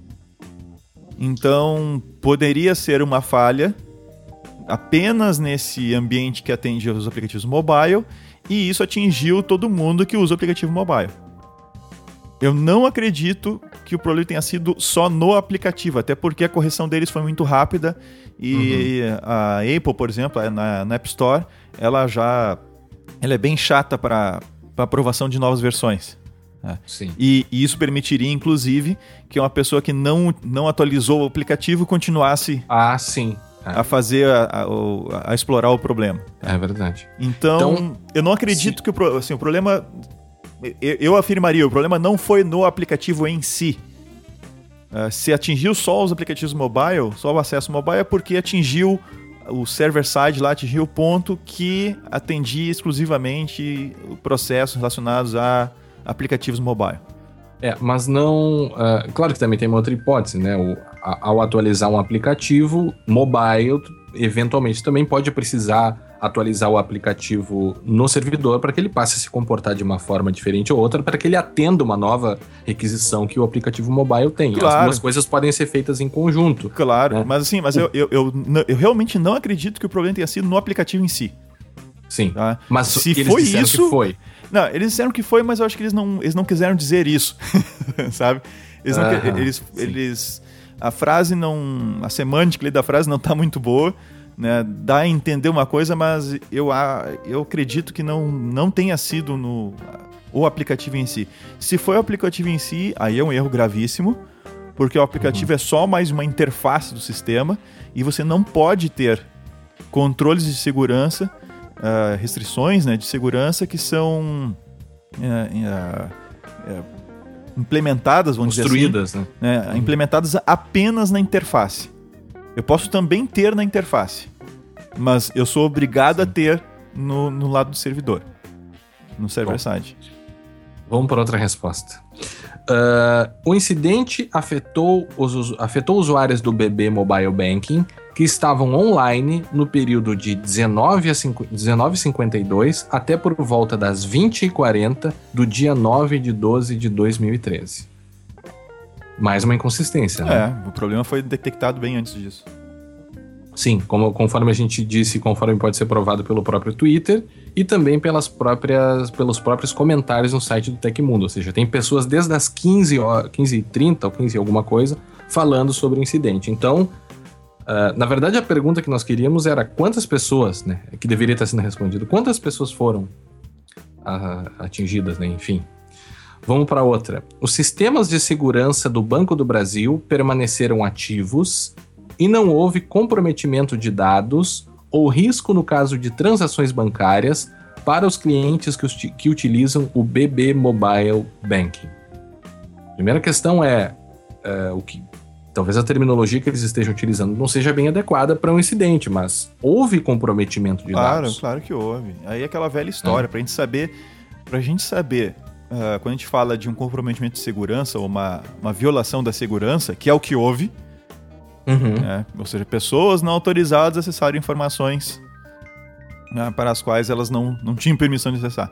Então, poderia ser uma falha apenas nesse ambiente que atende os aplicativos mobile, e isso atingiu todo mundo que usa o aplicativo mobile. Eu não acredito que o problema tenha sido só no aplicativo, até porque a correção deles foi muito rápida e uhum. a Apple, por exemplo, na, na App Store, ela já ela é bem chata para aprovação de novas versões. Né? Sim. E, e isso permitiria, inclusive, que uma pessoa que não, não atualizou o aplicativo continuasse ah, sim. É. a fazer, a, a, a explorar o problema. É verdade. Então, então eu não acredito sim. que o, assim, o problema... Eu, eu afirmaria, o problema não foi no aplicativo em si. Uh, se atingiu só os aplicativos mobile, só o acesso mobile, é porque atingiu o server-side lá, atingiu o ponto que atendia exclusivamente processos relacionados a aplicativos mobile. É, mas não... Uh, claro que também tem uma outra hipótese, né? O, a, ao atualizar um aplicativo mobile, eventualmente também pode precisar atualizar o aplicativo no servidor para que ele passe a se comportar de uma forma diferente ou outra, para que ele atenda uma nova requisição que o aplicativo mobile tem. Claro. As duas coisas podem ser feitas em conjunto. Claro, né? mas assim, mas eu, eu, eu, eu realmente não acredito que o problema tenha sido no aplicativo em si. Sim, tá? mas se eles foi disseram isso, que foi. Não, eles disseram que foi, mas eu acho que eles não, eles não quiseram dizer isso, sabe? Eles não, uh-huh, eles, eles, a frase não, a semântica da frase não está muito boa, né? Dá a entender uma coisa, mas eu, eu acredito que não, não tenha sido no, o aplicativo em si. Se foi o aplicativo em si, aí é um erro gravíssimo, porque o aplicativo uhum. é só mais uma interface do sistema e você não pode ter controles de segurança, uh, restrições, né, de segurança que são uh, uh, uh, implementadas, vamos construídas, dizer assim, né? Né, implementadas apenas na interface. Eu posso também ter na interface, mas eu sou obrigado Sim. a ter no, no lado do servidor, no server-side. Vamos para outra resposta. Uh, o incidente afetou, os, afetou usuários do B B Mobile Banking que estavam online no período de dezenove e cinquenta e dois até por volta das vinte e quarenta do dia nove de doze de dois mil e treze. Mais uma inconsistência, né? É, o problema foi detectado bem antes disso. Sim, como, conforme a gente disse, conforme pode ser provado pelo próprio Twitter e também pelas próprias, pelos próprios comentários no site do Tecmundo. Ou seja, tem pessoas desde as quinze e trinta ou quinze alguma coisa falando sobre o incidente. Então, uh, na verdade, a pergunta que nós queríamos era quantas pessoas, né, que deveria estar sendo respondido, quantas pessoas foram uh, atingidas, né, enfim. Vamos para outra. Os sistemas de segurança do Banco do Brasil permaneceram ativos e não houve comprometimento de dados ou risco no caso de transações bancárias para os clientes que, os, que utilizam o B B Mobile Banking. Primeira questão é, é o que talvez a terminologia que eles estejam utilizando não seja bem adequada para um incidente, mas houve comprometimento de claro, dados? Claro, claro que houve. Aí é aquela velha história, é. para a gente saber, pra gente saber uh, quando a gente fala de um comprometimento de segurança ou uma, uma violação da segurança, que é o que houve, Uhum. É, ou seja, pessoas não autorizadas a acessar informações, né, para as quais elas não, não tinham permissão de acessar.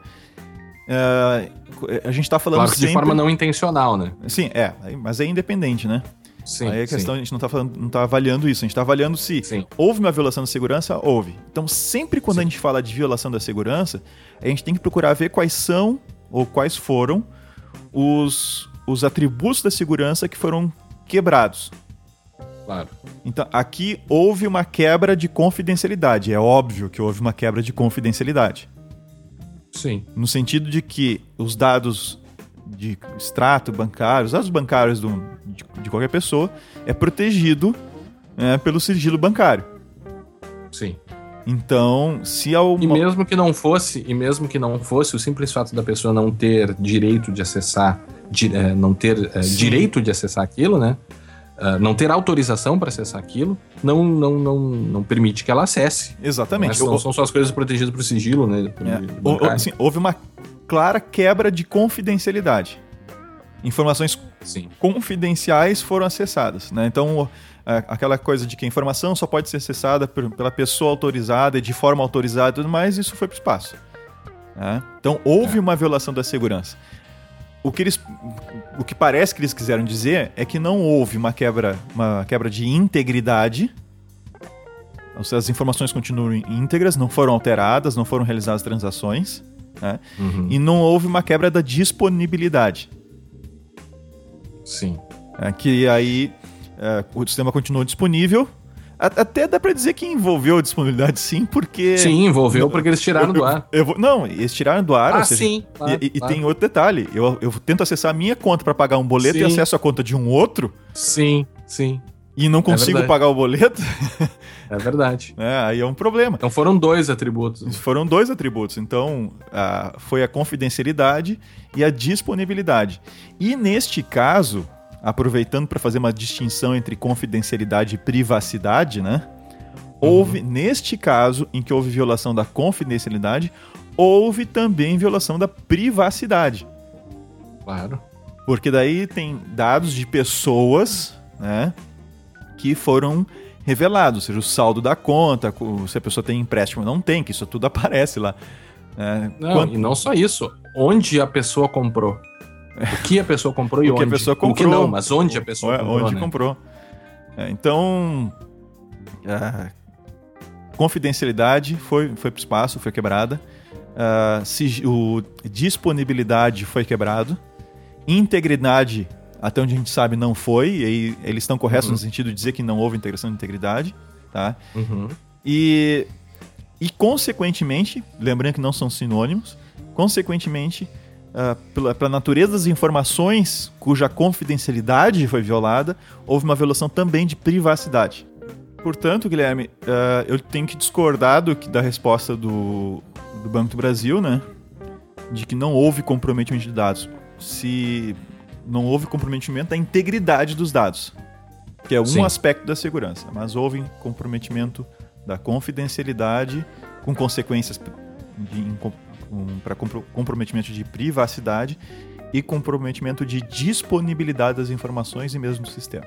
É, a gente está falando claro que sempre... de forma não intencional, né? Sim, é, mas é independente, né? Sim, Aí a questão, sim. a gente não está falando, não tá avaliando isso, a gente está avaliando se Sim. houve uma violação da segurança, houve. Então, sempre quando Sim. a gente fala de violação da segurança, a gente tem que procurar ver quais são ou quais foram os, os atributos da segurança que foram quebrados. Claro. Então, aqui houve uma quebra de confidencialidade. É óbvio que houve uma quebra de confidencialidade. Sim. No sentido de que os dados de extrato bancário, os dados bancários do, de, de qualquer pessoa é protegido, né, pelo sigilo bancário. Sim. Então, se há uma... E mesmo que não fosse, e mesmo que não fosse, o simples fato da pessoa não ter direito de acessar, di, é, não ter é, direito de acessar aquilo, né? Uh, não ter autorização para acessar aquilo, não, não, não, não permite que ela acesse. Exatamente. Não, é, não são só as coisas protegidas por sigilo, né? É, ou, assim, houve uma clara quebra de confidencialidade. Informações Sim. confidenciais foram acessadas, né? Então, aquela coisa de que a informação só pode ser acessada por, pela pessoa autorizada e de forma autorizada e tudo mais, isso foi para o espaço. Né? Então, houve é. uma violação da segurança. O que, eles, o que parece que eles quiseram dizer é que não houve uma quebra, uma quebra de integridade. As informações continuam íntegras, não foram alteradas, não foram realizadas transações. Né? Uhum. E não houve uma quebra da disponibilidade. Sim. É, que aí é, o sistema continuou disponível. Até dá pra dizer que envolveu a disponibilidade, sim, porque... Sim, envolveu porque eles tiraram eu, do ar. Eu, eu, não, eles tiraram do ar. Ah, ou seja, sim. Claro, e, claro. E tem outro detalhe. Eu, eu tento acessar a minha conta pra pagar um boleto sim. e acesso a conta de um outro. Sim, sim. E não consigo é pagar o boleto. É verdade. É, aí é um problema. Então foram dois atributos. Foram dois atributos. Então, a, foi a confidencialidade e a disponibilidade. E neste caso, aproveitando para fazer uma distinção entre confidencialidade e privacidade, né? Houve, uhum. neste caso, em que houve violação da confidencialidade, houve também violação da privacidade. Claro. Porque daí tem dados de pessoas, né, que foram revelados, ou seja, o saldo da conta, se a pessoa tem empréstimo ou não tem, que isso tudo aparece lá. É, não, quando... e não só isso, onde a pessoa comprou. O que a pessoa comprou e o que onde. A pessoa comprou, o que não, mas onde a pessoa é, comprou, Onde né? comprou. É, então... É... Confidencialidade foi, foi para o espaço, foi quebrada. Uh, sig- o, disponibilidade foi quebrado. Integridade, até onde a gente sabe, não foi. E aí, eles estão corretos uhum. no sentido de dizer que não houve integração de integridade. Tá? Uhum. E, e, consequentemente, lembrando que não são sinônimos, consequentemente, uh, pela, pela natureza das informações cuja confidencialidade foi violada, houve uma violação também de privacidade. Portanto, Guilherme, uh, eu tenho que discordar do, da resposta do, do Banco do Brasil, né? De que não houve comprometimento de dados. Se não houve comprometimento da integridade dos dados, que é um Sim. aspecto da segurança, mas houve comprometimento da confidencialidade com consequências para comprometimento de privacidade e comprometimento de disponibilidade das informações e mesmo do sistema.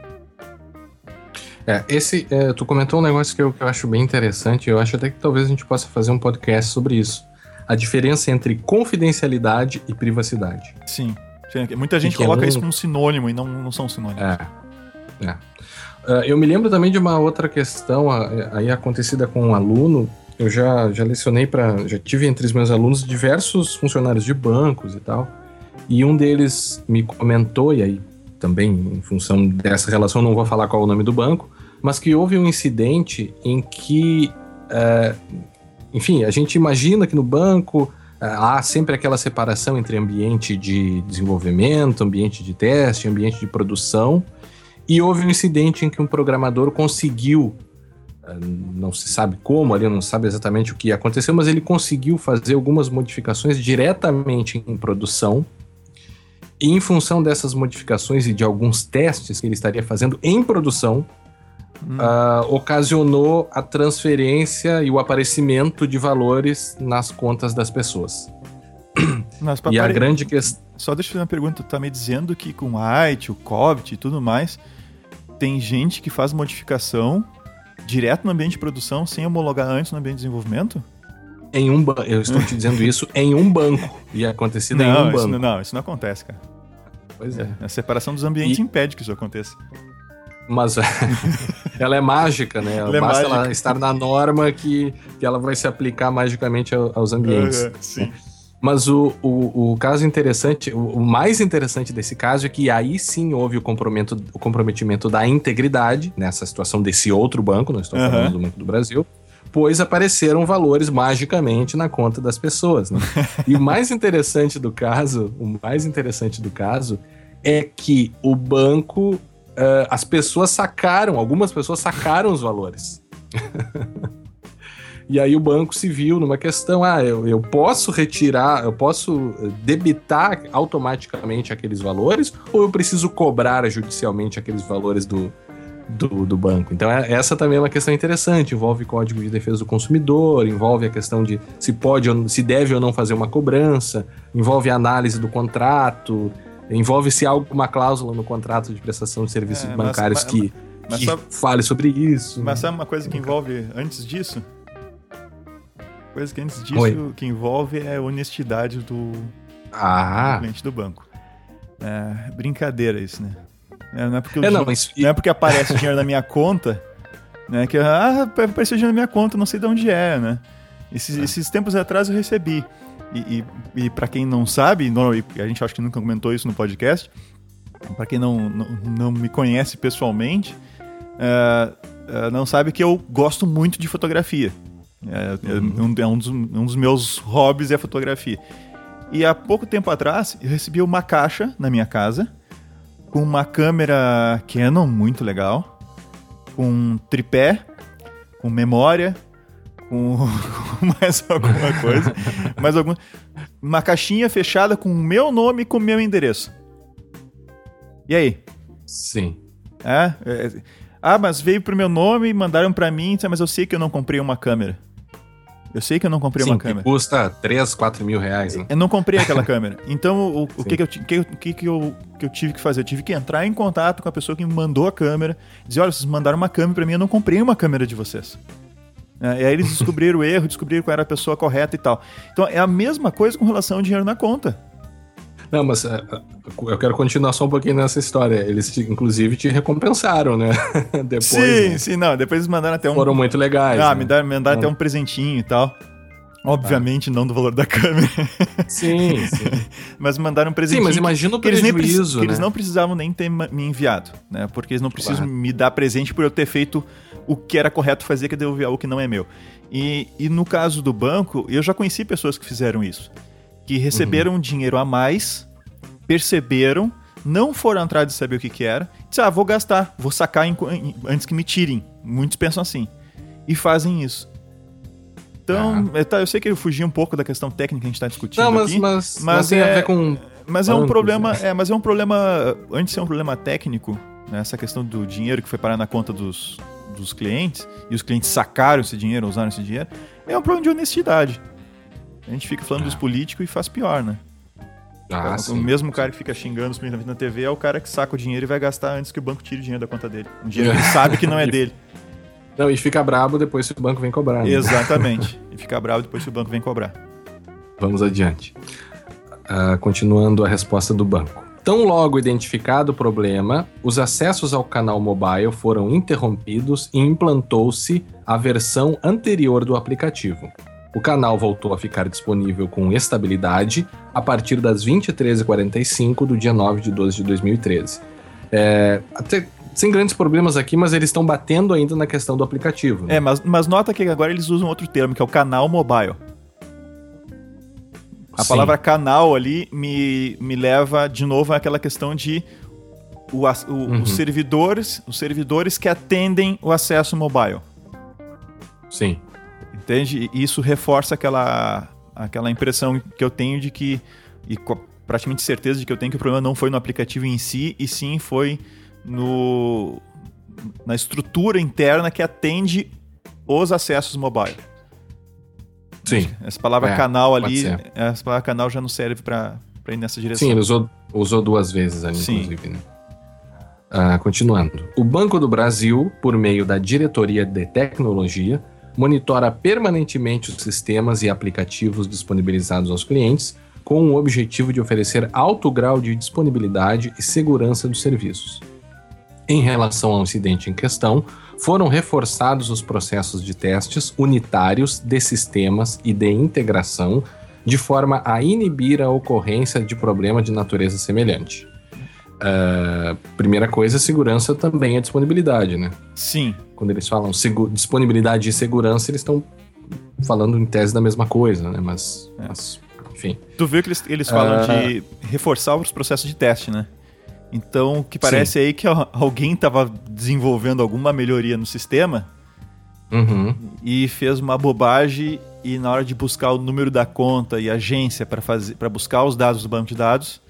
É, esse, é, tu comentou um negócio que eu, que eu acho bem interessante, eu acho até que talvez a gente possa fazer um podcast sobre isso. A diferença entre confidencialidade e privacidade. Sim. Muita gente que coloca é um... isso como sinônimo e não, não são sinônimos. É. é. Uh, eu me lembro também de uma outra questão aí acontecida com um aluno. Eu já, já lecionei para... Já tive entre os meus alunos diversos funcionários de bancos e tal. E um deles me comentou, e aí também em função dessa relação não vou falar qual é o nome do banco, mas que houve um incidente em que, uh, enfim, a gente imagina que no banco uh, há sempre aquela separação entre ambiente de desenvolvimento, ambiente de teste, ambiente de produção, e houve um incidente em que um programador conseguiu, uh, não se sabe como, ali não sabe exatamente o que aconteceu, mas ele conseguiu fazer algumas modificações diretamente em produção. E em função dessas modificações e de alguns testes que ele estaria fazendo em produção, hum. uh, ocasionou a transferência e o aparecimento de valores nas contas das pessoas. Mas, e a grande questão... Só deixa eu fazer uma pergunta. Tu tá me dizendo que com o A I T, o C O V T e tudo mais, tem gente que faz modificação direto no ambiente de produção sem homologar antes no ambiente de desenvolvimento? Em um ba... Eu estou te dizendo isso em um banco. E acontecido não, em um isso banco. Não, não, isso não acontece, cara. Pois é. A separação dos ambientes e... impede que isso aconteça. Mas ela é mágica, né? Ela é Basta mágica. ela estar na norma que, que ela vai se aplicar magicamente ao- aos ambientes. Uhum, sim. Mas o, o, o caso interessante, o, o mais interessante desse caso é que aí sim houve o comprometimento, o comprometimento da integridade, nessa situação desse outro banco, não estou falando Uhum. do Banco do Brasil, pois apareceram valores magicamente na conta das pessoas, né? E o mais interessante do caso, o mais interessante do caso é que o banco, uh, as pessoas sacaram, algumas pessoas sacaram os valores. E aí o banco se viu numa questão, ah, eu, eu posso retirar, eu posso debitar automaticamente aqueles valores ou eu preciso cobrar judicialmente aqueles valores do, do, do banco? Então é, essa também é uma questão interessante, envolve Código de Defesa do Consumidor, envolve a questão de se pode, ou, se deve ou não fazer uma cobrança, envolve a análise do contrato, envolve se há alguma cláusula no contrato de prestação de serviços É, mas- bancários mas- que, mas que sabe- fale sobre isso. Mas sabe uma coisa que envolve antes disso? Coisa que antes disso Oi. que envolve é a honestidade do, Ah, do cliente do banco. É brincadeira isso, né? É, não, é porque o é, não, dinheiro- mas... não é porque aparece dinheiro na minha conta, né? Que ah, apareceu dinheiro na minha conta, não sei de onde é, né? Esses, É. esses tempos atrás eu recebi. E, e, e para quem não sabe, não, e a gente acho que nunca comentou isso no podcast, para quem não, não, não me conhece pessoalmente, é, é, não sabe que eu gosto muito de fotografia. É, é um, é um dos, um dos meus hobbies é a fotografia. E há pouco tempo atrás eu recebi uma caixa na minha casa com uma câmera Canon muito legal, com um tripé, com memória, com mais alguma coisa, mais alguma, uma caixinha fechada com o meu nome e com o meu endereço. E aí? Sim. É, é, ah, mas veio pro meu nome e mandaram pra mim, mas eu sei que eu não comprei uma câmera. Eu sei que eu não comprei Sim, uma que câmera. custa três, quatro mil reais, né? Eu não comprei aquela câmera. Então, o, o Sim. que, que, eu, ti- que, que, que, eu, que eu tive que fazer? Eu tive que entrar em contato com a pessoa que me mandou a câmera. Dizer, olha, vocês mandaram uma câmera pra mim, eu não comprei uma câmera de vocês. É, e aí eles descobriram o erro, descobriram qual era a pessoa correta e tal. Então, é a mesma coisa com relação ao dinheiro na conta. Não, mas é, eu quero continuar só um pouquinho nessa história. Eles, te- inclusive, te recompensaram, né? Depois, sim, né? sim, não. Depois eles mandaram até um... Foram muito legais. Ah, né? me mandaram, me mandaram Então- até um presentinho e tal. Obviamente não do valor da câmera. Sim, sim. Mas mandaram um presentinho. Sim, mas imagina o que eles nem precis- prejuízo, que eles né? não precisavam nem ter ma- me enviado, né? Porque eles não precisam Claro. me dar presente por eu ter feito o que era correto fazer, que é devolver algo que não é meu. E, e no caso do banco, eu já conheci pessoas que fizeram isso. Que receberam Uhum. dinheiro a mais, perceberam, não foram atrás de saber o que que era. Disseram, ah, vou gastar, vou sacar em- em- antes que me tirem. Muitos pensam assim. E fazem isso. Então, é, tá, eu sei que eu fugi um pouco da questão técnica que a gente está discutindo Não, mas, aqui. mas, mas mas tem é- a ver com... Mas é um bancos, problema, né? é, mas é um problema, antes de ser um problema técnico, né, essa questão do dinheiro que foi parar na conta dos, dos clientes, e os clientes sacaram esse dinheiro, usaram esse dinheiro, é um problema de honestidade. A gente fica falando dos políticos e faz pior, né? Ah, o sim. mesmo cara que fica xingando os políticos na T V é o cara que saca o dinheiro e vai gastar antes que o banco tire o dinheiro da conta dele. Um dinheiro que ele sabe que não é dele. Não, e fica brabo depois se o banco vem cobrar. Né? Exatamente. E fica bravo depois que o banco vem cobrar. Vamos adiante. Ah, continuando a resposta do banco. Tão logo identificado o problema, os acessos ao canal mobile foram interrompidos e implantou-se a versão anterior do aplicativo. O canal voltou a ficar disponível com estabilidade a partir das vinte e três e quarenta e cinco do dia nove de doze de dois mil e treze. É, até sem grandes problemas aqui, mas eles estão batendo ainda na questão do aplicativo. Né? É, mas, mas nota que agora eles usam outro termo, que é o canal mobile. A Sim. palavra canal ali me, me leva de novo àquela questão de o, ac- o- Uhum. os servidores, os servidores que atendem o acesso mobile. Sim. Entende? E isso reforça aquela, aquela impressão que eu tenho de que, e com praticamente certeza de que eu tenho que o problema não foi no aplicativo em si, e sim foi no, na estrutura interna que atende os acessos mobile. Sim. Essa palavra É, canal pode ali, ser. essa palavra canal já não serve para ir nessa direção. Sim, ele usou, usou duas vezes ali, Sim. inclusive. Né? Ah, continuando. O Banco do Brasil, por meio da Diretoria de Tecnologia, monitora permanentemente os sistemas e aplicativos disponibilizados aos clientes com o objetivo de oferecer alto grau de disponibilidade e segurança dos serviços. Em relação ao incidente em questão, foram reforçados os processos de testes unitários de sistemas e de integração, de forma a inibir a ocorrência de problema de natureza semelhante. Uh, primeira coisa, segurança também é disponibilidade, né? Sim. Quando eles falam disponibilidade e segurança, eles estão falando em tese da mesma coisa, né? Mas, é. mas enfim. Tu viu que eles, eles falam uh... de reforçar os processos de teste, né? Então, o que parece Sim. aí que alguém estava desenvolvendo alguma melhoria no sistema uhum. e fez uma bobagem e na hora de buscar o número da conta e agência para fazer, para buscar os dados do banco de dados,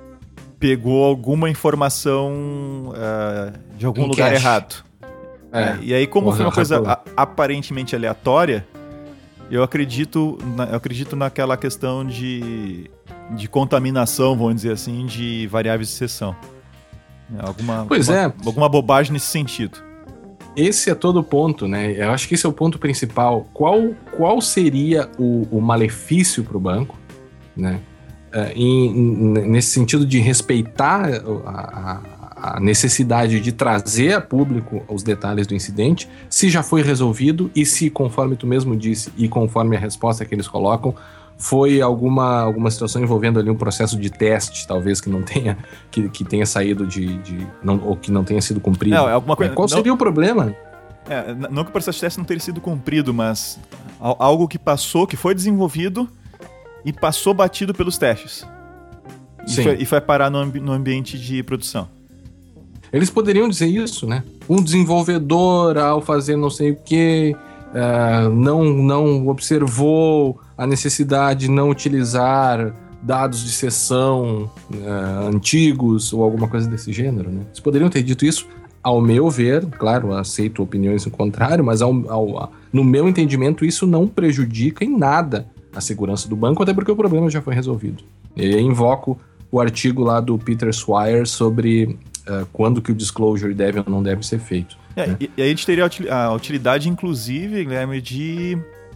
pegou alguma informação uh, de algum em lugar cache. errado. É. É, e aí, como foi uma coisa a, aparentemente aleatória, eu acredito, na, eu acredito naquela questão de... de contaminação, vamos dizer assim, de variáveis de exceção. Alguma, pois alguma, é. alguma bobagem nesse sentido. Esse é todo o ponto, né? Eu acho que esse é o ponto principal. Qual, qual seria o, o malefício para o banco, né? Uh, em, nesse sentido de respeitar a, a, a necessidade de trazer a público os detalhes do incidente, se já foi resolvido e se, conforme tu mesmo disse, e conforme a resposta que eles colocam, foi alguma, alguma situação envolvendo ali um processo de teste, talvez, que não tenha, que, que tenha saído de... de não, ou que não tenha sido cumprido. Não, é alguma coisa, Qual não, seria o problema? É, não que o processo de teste não tenha sido cumprido, mas algo que passou, que foi desenvolvido e passou batido pelos testes. E, Sim. foi, e foi parar no, ambi- no ambiente de produção. Eles poderiam dizer isso, né? Um desenvolvedor, ao fazer não sei o quê, uh, não, não observou a necessidade de não utilizar dados de sessão uh, antigos ou alguma coisa desse gênero, né? Eles poderiam ter dito isso, ao meu ver, claro, aceito opiniões no contrário, mas ao, ao, no meu entendimento isso não prejudica em nada a segurança do banco, até porque o problema já foi resolvido. Eu invoco o artigo lá do Peter Swire sobre uh, quando que o disclosure deve ou não deve ser feito. É, né? E, e aí a gente teria a utilidade, inclusive, Guilherme, de...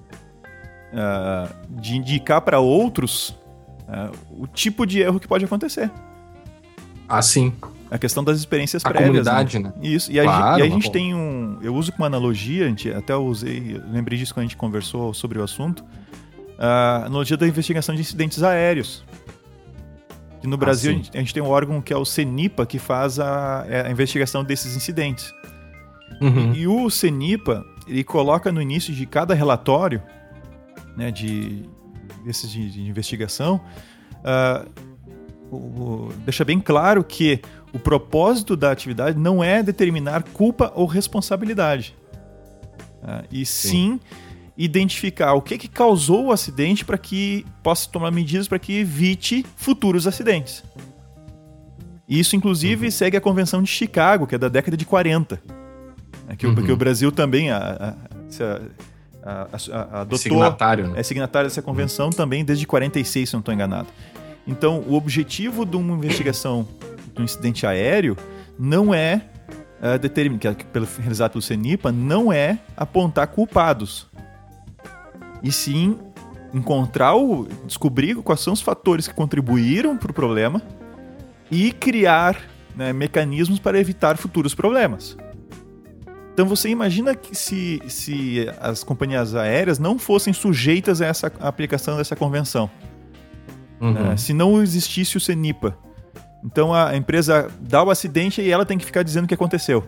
Uh, de indicar para outros uh, o tipo de erro que pode acontecer. Ah, sim. A questão das experiências a prévias. Comunidade, né? né? Isso. E, claro, a, e a gente bom. tem um... Eu uso como analogia, a gente, até usei, lembrei disso quando a gente conversou sobre o assunto, a analogia da investigação de incidentes aéreos. Que no Brasil ah, a, gente, a gente tem um órgão que é o CENIPA, que faz a, a investigação desses incidentes. Uhum. E, e o CENIPA, ele coloca no início de cada relatório, né, de, desses de, de investigação, uh, o, o, deixa bem claro que o propósito da atividade não é determinar culpa ou responsabilidade, uh, e sim, sim identificar o que, que causou o acidente para que possa tomar medidas para que evite futuros acidentes. Isso, inclusive, uhum. segue a Convenção de Chicago, que é da década de quarenta. É que, uhum. o, que o Brasil também... A, a, a, A, a, a adotou, signatário, né? É signatário dessa convenção uhum. também desde quarenta e seis, se não estou enganado. Então, o objetivo de uma investigação de um incidente aéreo não é, é determinar, que é pelo, realizado pelo CENIPA, não é apontar culpados. E sim encontrar, o, descobrir quais são os fatores que contribuíram para o problema e criar, né, mecanismos para evitar futuros problemas. Então você imagina que se, se as companhias aéreas não fossem sujeitas a essa a aplicação dessa convenção. Uhum. Né? Se não existisse o CENIPA. Então a empresa dá o acidente e ela tem que ficar dizendo o que aconteceu.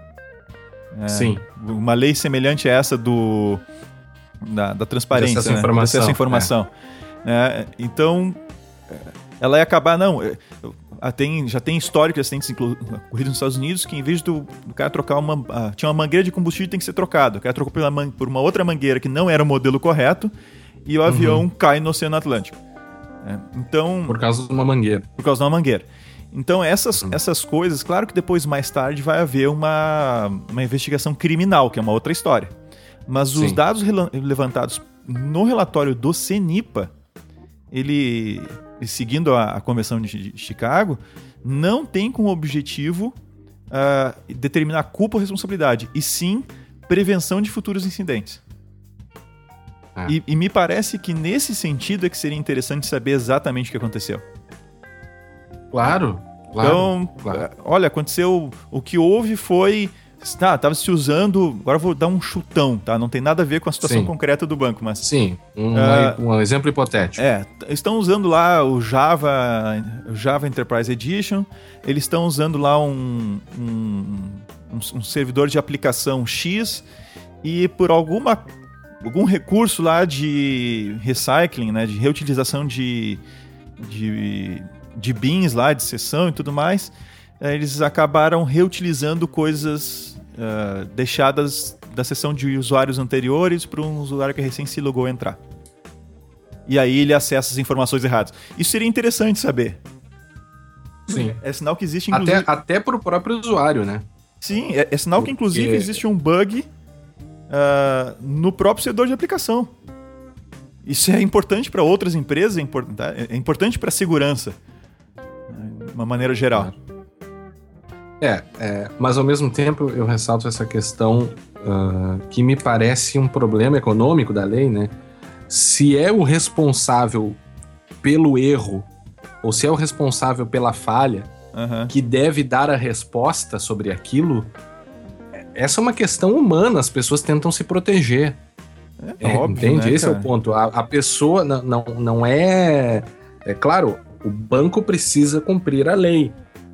É, Sim. Uma lei semelhante a essa do, da, da transparência, acesso à né? informação. Acesso à informação. É. É, então ela ia acabar... Não, Tem, já tem histórico de acidentes ocorridos nos Estados Unidos que, em vez do, do cara trocar uma... Uh, tinha uma mangueira de combustível que tem que ser trocado. O cara trocou pela man, por uma outra mangueira que não era o modelo correto e o uhum. avião cai no Oceano Atlântico. É, então, por causa de uma mangueira. Por causa de uma mangueira. Então, essas, uhum. essas coisas... Claro que depois, mais tarde, vai haver uma, uma investigação criminal, que é uma outra história. Mas Sim. os dados rela- levantados no relatório do CENIPA, ele... seguindo a, a Convenção de, de Chicago, não tem como objetivo uh, determinar culpa ou responsabilidade, e sim prevenção de futuros incidentes. Ah. E, e me parece que nesse sentido é que seria interessante saber exatamente o que aconteceu. Claro, Claro, então, claro. olha, aconteceu... O que houve foi... Tá, estava se usando... Agora eu vou dar um chutão, tá? Não tem nada a ver com a situação Sim. concreta do banco, mas... Sim, um, Uh, um exemplo hipotético. É, estão usando lá o Java, o Java Enterprise Edition, eles estão usando lá um, um, um, um servidor de aplicação X e por alguma, algum recurso lá de recycling, né, de reutilização de, de, de bins lá, de sessão e tudo mais, eles acabaram reutilizando coisas uh, deixadas da sessão de usuários anteriores para um usuário que recém se logou a entrar. E aí ele acessa as informações erradas. Isso seria interessante saber. Sim. É sinal que existe, inclusive... Até, até para o próprio usuário, né? Sim, é, é sinal que, inclusive, Porque... existe um bug uh, no próprio servidor de aplicação. Isso é importante para outras empresas, é, import... é importante para a segurança, de uma maneira geral. É, é, mas ao mesmo tempo eu ressalto essa questão uh, que me parece um problema econômico da lei, né? Se é o responsável pelo erro ou se é o responsável pela falha Uhum. que deve dar a resposta sobre aquilo, essa é uma questão humana, as pessoas tentam se proteger. É, É, óbvio, entende? né, Esse é cara? o ponto. A, a pessoa não, não, não é... É claro, o banco precisa cumprir a lei,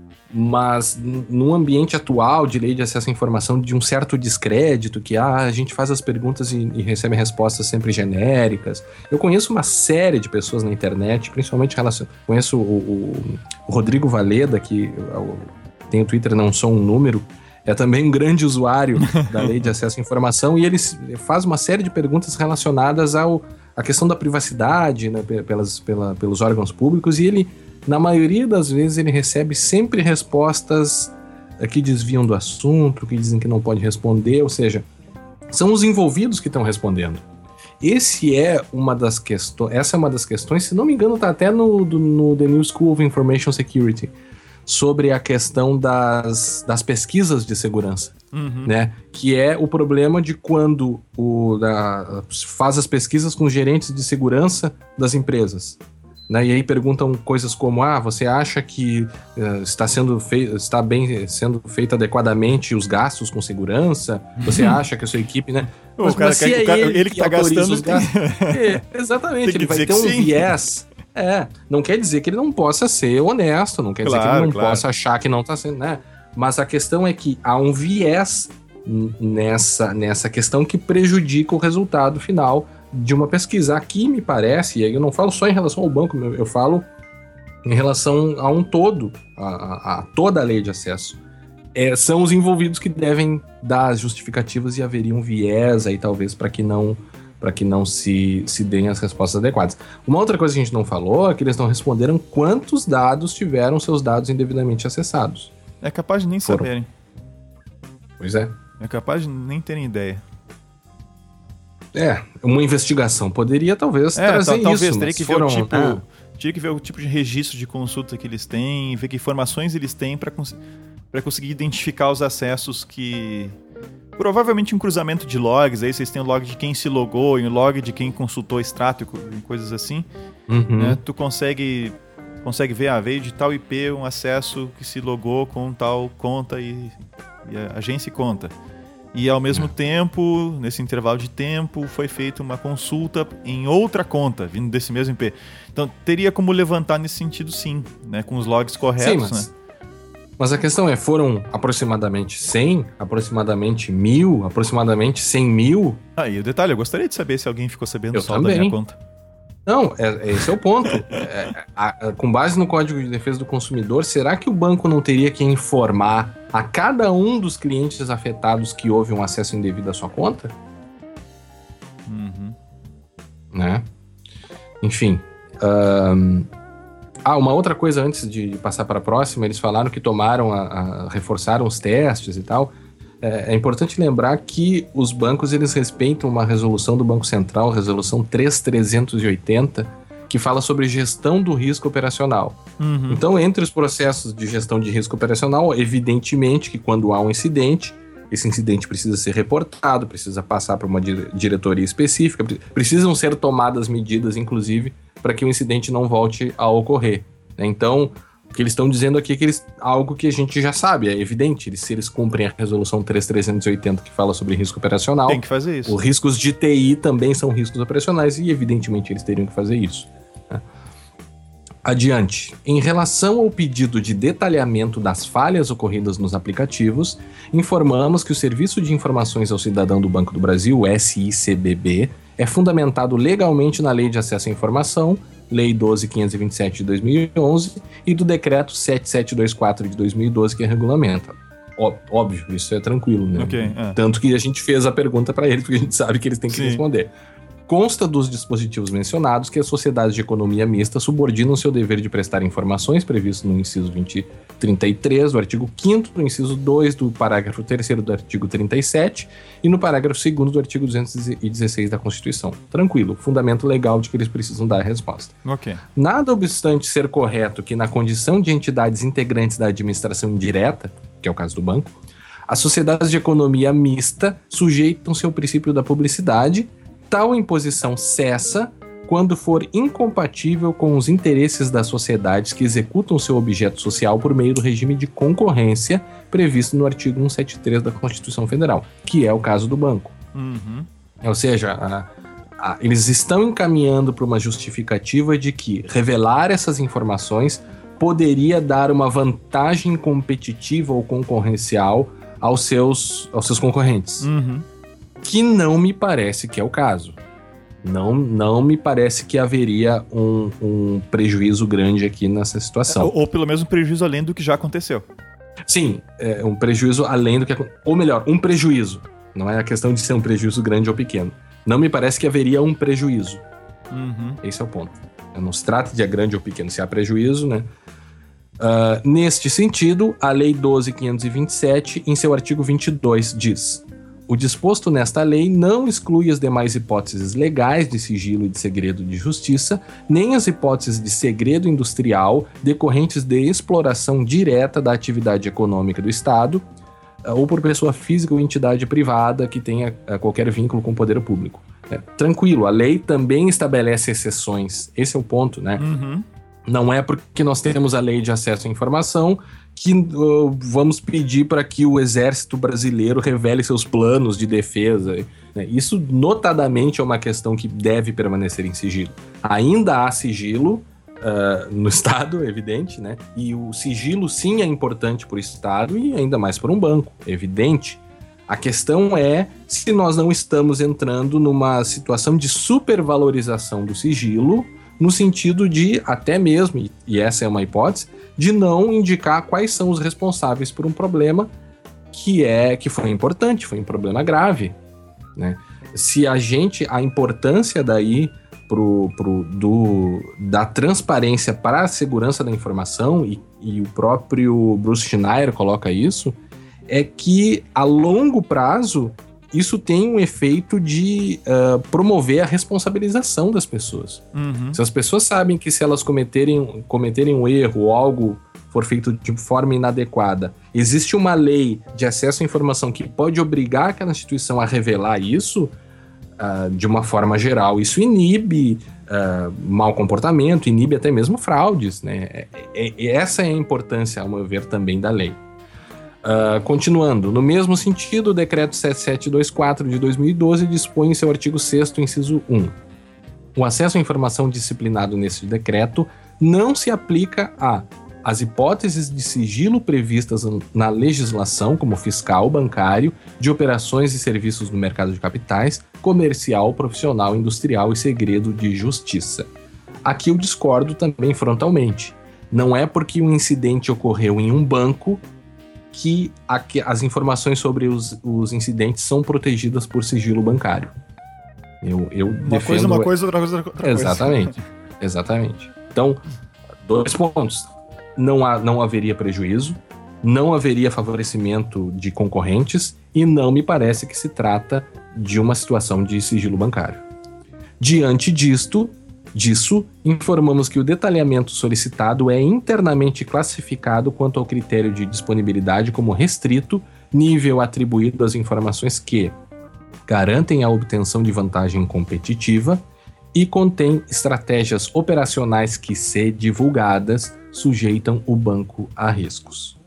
mas n- no ambiente atual de lei de acesso à informação, de um certo descrédito, que ah, a gente faz as perguntas e, e recebe respostas sempre genéricas. Eu conheço uma série de pessoas na internet, principalmente relacion... conheço o, o, o Rodrigo Valeda, que eu, tem o Twitter Não Sou um Número, é também um grande usuário da lei de acesso à informação, e ele faz uma série de perguntas relacionadas ao, à questão da privacidade, né, pelas, pela, pelos órgãos públicos, e ele, na maioria das vezes, ele recebe sempre respostas que desviam do assunto, que dizem que não pode responder, ou seja, são os envolvidos que estão respondendo. Esse é uma das questões, essa é uma das questões, se não me engano, está até no, do, no The New School of Information Security, sobre a questão das, das pesquisas de segurança, Uhum. né? Que é o problema de quando o, da, faz as pesquisas com gerentes de segurança das empresas, né? E aí perguntam coisas como, ah, você acha que uh, está sendo fei- está bem sendo feito adequadamente os gastos com segurança? Você acha que a sua equipe, né? O cara se quer- o cara- ele que tá autoriza gastando os tem- gastos, é, exatamente, Tem que ele vai dizer ter que um sim. viés. É, não quer dizer que ele não possa ser honesto, não quer dizer que Claro, ele não claro. possa achar que não está sendo, né? Mas a questão é que há um viés n- nessa, nessa questão que prejudica o resultado final de uma pesquisa. Aqui me parece, e aí eu não falo só em relação ao banco, eu eu falo em relação a um todo, a, a- a toda a lei de acesso. É, são os envolvidos que devem dar as justificativas e haveria um viés aí talvez para que não para que não se, se deem as respostas adequadas. Uma outra coisa que a gente não falou é que eles não responderam quantos dados tiveram seus dados indevidamente acessados. É capaz de nem Foram. saberem. Pois é. É capaz de nem terem ideia. É, uma investigação poderia talvez É, trazer tal- talvez isso. teria mas que ver foram, o tipo, ah, teria que ver o tipo de registro de consulta que eles têm, ver que informações eles têm para cons para conseguir identificar os acessos que provavelmente um cruzamento de logs, aí vocês têm o log de quem se logou e o log de quem consultou extrato e co- e coisas assim, uhum. né? Tu consegue consegue ver, ah, veio de tal I P um acesso que se logou com tal conta e, e a agência e conta. E ao mesmo É. tempo, nesse intervalo de tempo, foi feita uma consulta em outra conta, vindo desse mesmo I P. Então, teria como levantar nesse sentido, sim, né? Com os logs corretos, Sim, mas, né? mas a questão é, foram aproximadamente cem, aproximadamente mil, aproximadamente cem mil? Ah, e o detalhe, eu gostaria de saber se alguém ficou sabendo Eu só da também. minha conta. Não, é, esse é o ponto. É, a- a- com base no Código de Defesa do Consumidor, será que o banco não teria que informar a cada um dos clientes afetados que houve um acesso indevido à sua conta? Uhum. Né? Enfim. ahn, Ah, uma outra coisa antes de passar para a próxima, eles falaram que tomaram, a, a- reforçaram os testes e tal. É, é importante lembrar que os bancos eles respeitam uma resolução do Banco Central, resolução três mil trezentos e oitenta, que fala sobre gestão do risco operacional. Uhum. Então, entre os processos de gestão de risco operacional, evidentemente que quando há um incidente, esse incidente precisa ser reportado, precisa passar para uma dire- diretoria específica, pre- precisam ser tomadas medidas, inclusive, para que o incidente não volte a ocorrer, né? Então, Porque eles estão dizendo aqui que eles, algo que a gente já sabe, é evidente. Eles, se eles cumprem a resolução três mil trezentos e oitenta que fala sobre risco operacional... Tem que fazer isso. Os riscos de T I também são riscos operacionais e, evidentemente, eles teriam que fazer isso. Né? Adiante. Em relação ao pedido de detalhamento das falhas ocorridas nos aplicativos, informamos que o Serviço de Informações ao Cidadão do Banco do Brasil, o S I C B B, é fundamentado legalmente na Lei de Acesso à Informação, Lei doze mil quinhentos e vinte e sete de dois mil e onze, e do Decreto sete mil setecentos e vinte e quatro de dois mil e doze, que regulamenta. Ó, óbvio, isso é tranquilo, né? Okay, é. Tanto que a gente fez a pergunta para eles, porque a gente sabe que eles têm que Sim. responder. Consta dos dispositivos mencionados que as sociedades de economia mista subordinam seu dever de prestar informações previsto no inciso vinte, trinta e três do artigo quinto, no inciso dois do parágrafo terceiro do artigo trinta e sete e no parágrafo segundo do artigo duzentos e dezesseis da Constituição. Tranquilo, fundamento legal de que eles precisam dar a resposta. Okay. Nada obstante ser correto que na condição de entidades integrantes da administração indireta, que é o caso do banco, as sociedades de economia mista sujeitam-se ao princípio da publicidade. Tal imposição cessa quando for incompatível com os interesses das sociedades que executam seu objeto social por meio do regime de concorrência previsto no artigo cento e setenta e três da Constituição Federal, que é o caso do banco. Uhum. Ou seja, a, a, eles estão encaminhando para uma justificativa de que revelar essas informações poderia dar uma vantagem competitiva ou concorrencial aos seus, aos seus concorrentes. Uhum. Que não me parece que é o caso. Não, não me parece que haveria um, um prejuízo grande aqui nessa situação. Ou, ou pelo menos um prejuízo além do que já aconteceu. Sim, é um prejuízo além do que... Ou melhor, um prejuízo. Não é a questão de ser um prejuízo grande ou pequeno. Não me parece que haveria um prejuízo. Uhum. Esse é o ponto. Não se trata de grande ou pequeno, se há prejuízo, né? Uh, neste sentido, a Lei doze mil quinhentos e vinte e sete, em seu artigo vinte e dois, diz: o disposto nesta lei não exclui as demais hipóteses legais de sigilo e de segredo de justiça, nem as hipóteses de segredo industrial decorrentes de exploração direta da atividade econômica do Estado ou por pessoa física ou entidade privada que tenha qualquer vínculo com o poder público. É, tranquilo, a lei também estabelece exceções. Esse é o ponto, né? Uhum. Não é porque nós temos a lei de acesso à informação que uh, vamos pedir para que o exército brasileiro revele seus planos de defesa. Né? Isso, notadamente, é uma questão que deve permanecer em sigilo. Ainda há sigilo uh, no Estado, é evidente, né? E o sigilo, sim, é importante para o Estado e ainda mais para um banco, é evidente. A questão é se nós não estamos entrando numa situação de supervalorização do sigilo, no sentido de, até mesmo, e essa é uma hipótese, de não indicar quais são os responsáveis por um problema que é que foi importante, foi um problema grave, né? Se a gente, a importância daí pro, pro, do, da transparência para a segurança da informação, e, e o próprio Bruce Schneier coloca isso, é que a longo prazo isso tem um efeito de uh, promover a responsabilização das pessoas. Uhum. Se as pessoas sabem que se elas cometerem, cometerem um erro ou algo for feito de forma inadequada, existe uma lei de acesso à informação que pode obrigar aquela instituição a revelar isso uh, de uma forma geral. Isso inibe uh, mau comportamento, inibe até mesmo fraudes, né? É, é, essa é a importância, ao meu ver, também da lei. Uh, continuando, no mesmo sentido, o Decreto sete mil setecentos e vinte e quatro de dois mil e doze dispõe em seu artigo sexto, inciso um. O acesso à informação disciplinado neste decreto não se aplica a as hipóteses de sigilo previstas na legislação, como fiscal, bancário, de operações e serviços no mercado de capitais, comercial, profissional, industrial e segredo de justiça. Aqui eu discordo também frontalmente. Não é porque um incidente ocorreu em um banco que as informações sobre os, os incidentes são protegidas por sigilo bancário. Eu, eu uma defendo... coisa, uma coisa, outra coisa, outra coisa. Exatamente, exatamente. Então, dois pontos. Não, há, não haveria prejuízo, não haveria favorecimento de concorrentes e não me parece que se trata de uma situação de sigilo bancário. Diante disto, disso, informamos que o detalhamento solicitado é internamente classificado quanto ao critério de disponibilidade como restrito, nível atribuído às informações que garantem a obtenção de vantagem competitiva e contém estratégias operacionais que, se divulgadas, sujeitam o banco a riscos.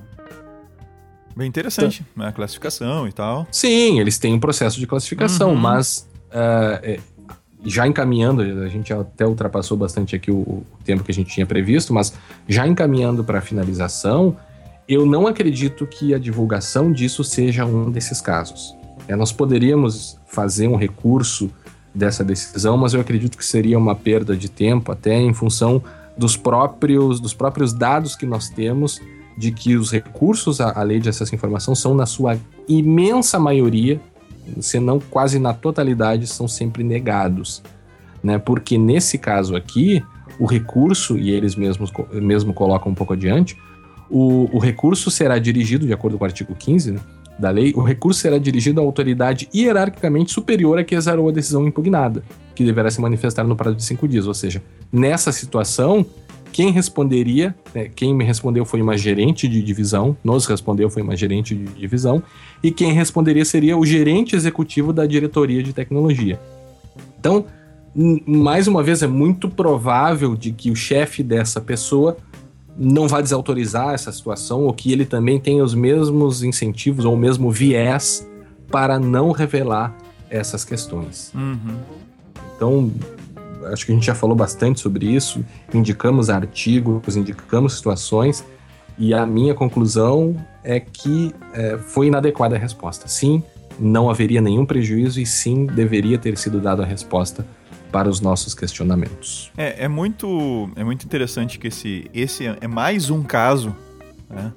Bem interessante, então, né? A classificação e tal. Sim, eles têm um processo de classificação, uhum. mas uh, já encaminhando, a gente até ultrapassou bastante aqui o, o tempo que a gente tinha previsto, mas já encaminhando para a finalização, eu não acredito que a divulgação disso seja um desses casos. É, nós poderíamos fazer um recurso dessa decisão, mas eu acredito que seria uma perda de tempo, até em função dos próprios, dos próprios dados que nós temos, de que os recursos à, à lei de acesso à informação são, na sua imensa maioria, se não quase na totalidade, são sempre negados, né? Porque nesse caso aqui, o recurso, e eles mesmos mesmo colocam um pouco adiante, o, o recurso será dirigido, de acordo com o artigo quinze, né, da lei, o recurso será dirigido à autoridade hierarquicamente superior a que exarou a decisão impugnada, que deverá se manifestar no prazo de cinco dias. Ou seja, nessa situação, quem responderia, né, quem me respondeu foi uma gerente de divisão, nos respondeu foi uma gerente de divisão, e quem responderia seria o gerente executivo da diretoria de tecnologia. Então, m- mais uma vez, é muito provável de que o chefe dessa pessoa não vai desautorizar essa situação, ou que ele também tenha os mesmos incentivos ou o mesmo viés para não revelar essas questões. Uhum. Então, acho que a gente já falou bastante sobre isso, indicamos artigos, indicamos situações, e a minha conclusão é que é, foi inadequada a resposta. Sim, não haveria nenhum prejuízo, e sim, deveria ter sido dada a resposta para os nossos questionamentos. É, é, muito, é muito interessante que esse, esse é mais um caso, né,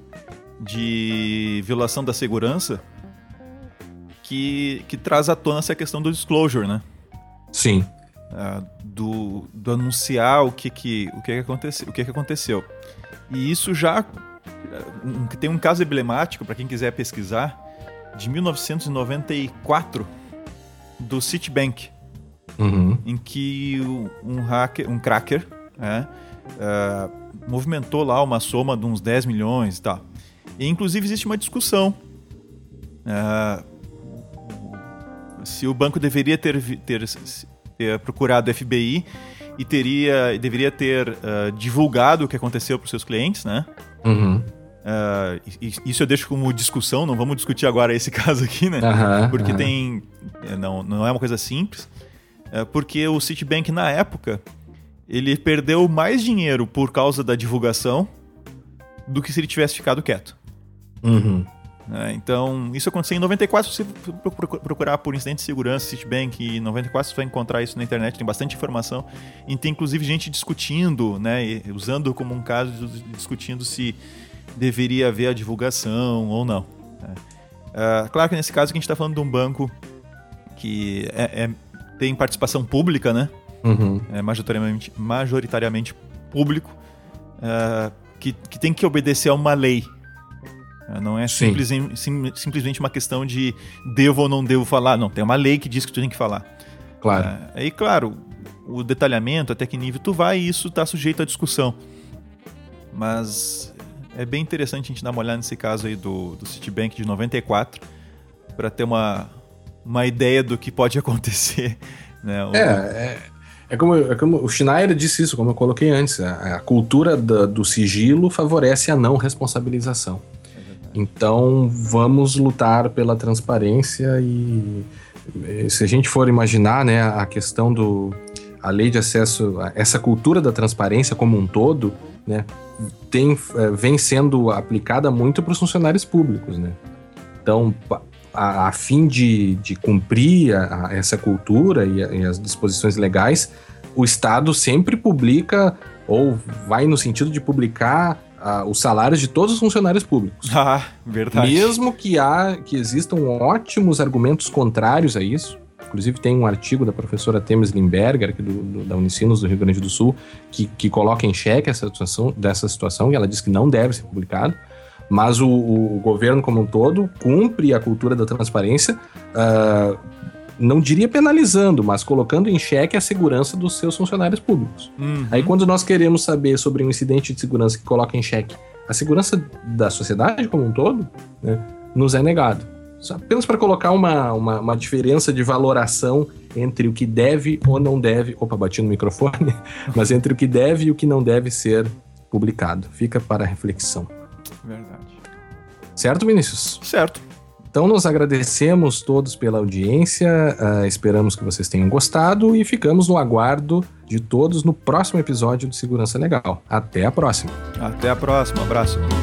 de violação da segurança que, que traz à tona essa questão do disclosure, né? Sim. Uh, do, do anunciar o que, que, o que, que, aconteceu, o que, que aconteceu. E isso já um, tem um caso emblemático, para quem quiser pesquisar, de mil novecentos e noventa e quatro, do Citibank. Uhum. Em que um hacker, um cracker, né, uh, movimentou lá uma soma de uns dez milhões e tal. E inclusive existe uma discussão uh, se o banco deveria ter, ter, ter procurado o F B I e teria, deveria ter uh, divulgado o que aconteceu para os seus clientes, né? Uhum. Uh, isso eu deixo como discussão, não vamos discutir agora esse caso aqui, né? Uhum, porque uhum. tem, não, não é uma coisa simples. Porque o Citibank, na época, ele perdeu mais dinheiro por causa da divulgação do que se ele tivesse ficado quieto. Uhum. Então, isso aconteceu em noventa e quatro. Se você procurar por incidente de segurança, Citibank, em noventa e quatro, você vai encontrar isso na internet, tem bastante informação. E tem, inclusive, gente discutindo, né, usando como um caso, discutindo se deveria haver a divulgação ou não. Uh, claro que nesse caso aqui a gente está falando de um banco que é... é tem participação pública, né? Uhum. É majoritariamente, majoritariamente público, uh, que, que tem que obedecer a uma lei. Uh, não é simples, sim, simplesmente uma questão de devo ou não devo falar. Não, tem uma lei que diz que tu tem que falar. Claro. Uh, aí, claro, o detalhamento, até que nível tu vai, isso está sujeito à discussão. Mas é bem interessante a gente dar uma olhada nesse caso aí do, do Citibank de noventa e quatro, para ter uma... uma ideia do que pode acontecer, né? O... É, é, é, como, é como o Schneier disse isso, como eu coloquei antes, a, a cultura da, do sigilo favorece a não responsabilização. É então, vamos lutar pela transparência e, e se a gente for imaginar, né, a questão do... a lei de acesso, essa cultura da transparência como um todo, né, tem, vem sendo aplicada muito para os funcionários públicos, né? Então, a, a fim de, de cumprir a, a essa cultura e, a, e as disposições legais, o Estado sempre publica, ou vai no sentido de publicar a, os salários de todos os funcionários públicos. Ah, verdade. Mesmo que, há, que existam ótimos argumentos contrários a isso. Inclusive tem um artigo da professora Temis Limberger, aqui do, do, da Unicinos do Rio Grande do Sul, que, que coloca em xeque essa situação, dessa situação, e ela diz que não deve ser publicado. Mas o, o governo como um todo cumpre a cultura da transparência, uh, não diria penalizando, mas colocando em xeque a segurança dos seus funcionários públicos. Uhum. Aí quando nós queremos saber sobre um incidente de segurança que coloca em xeque a segurança da sociedade como um todo, né, nos é negado. Só apenas para colocar uma, uma, uma diferença de valoração entre o que deve ou não deve... Opa, bati no microfone. Mas entre o que deve e o que não deve ser publicado. Fica para reflexão. Verdade. Certo, Vinícius? Certo. Então, nos agradecemos todos pela audiência, uh, esperamos que vocês tenham gostado e ficamos no aguardo de todos no próximo episódio do Segurança Legal. Até a próxima. Até a próxima. Um abraço.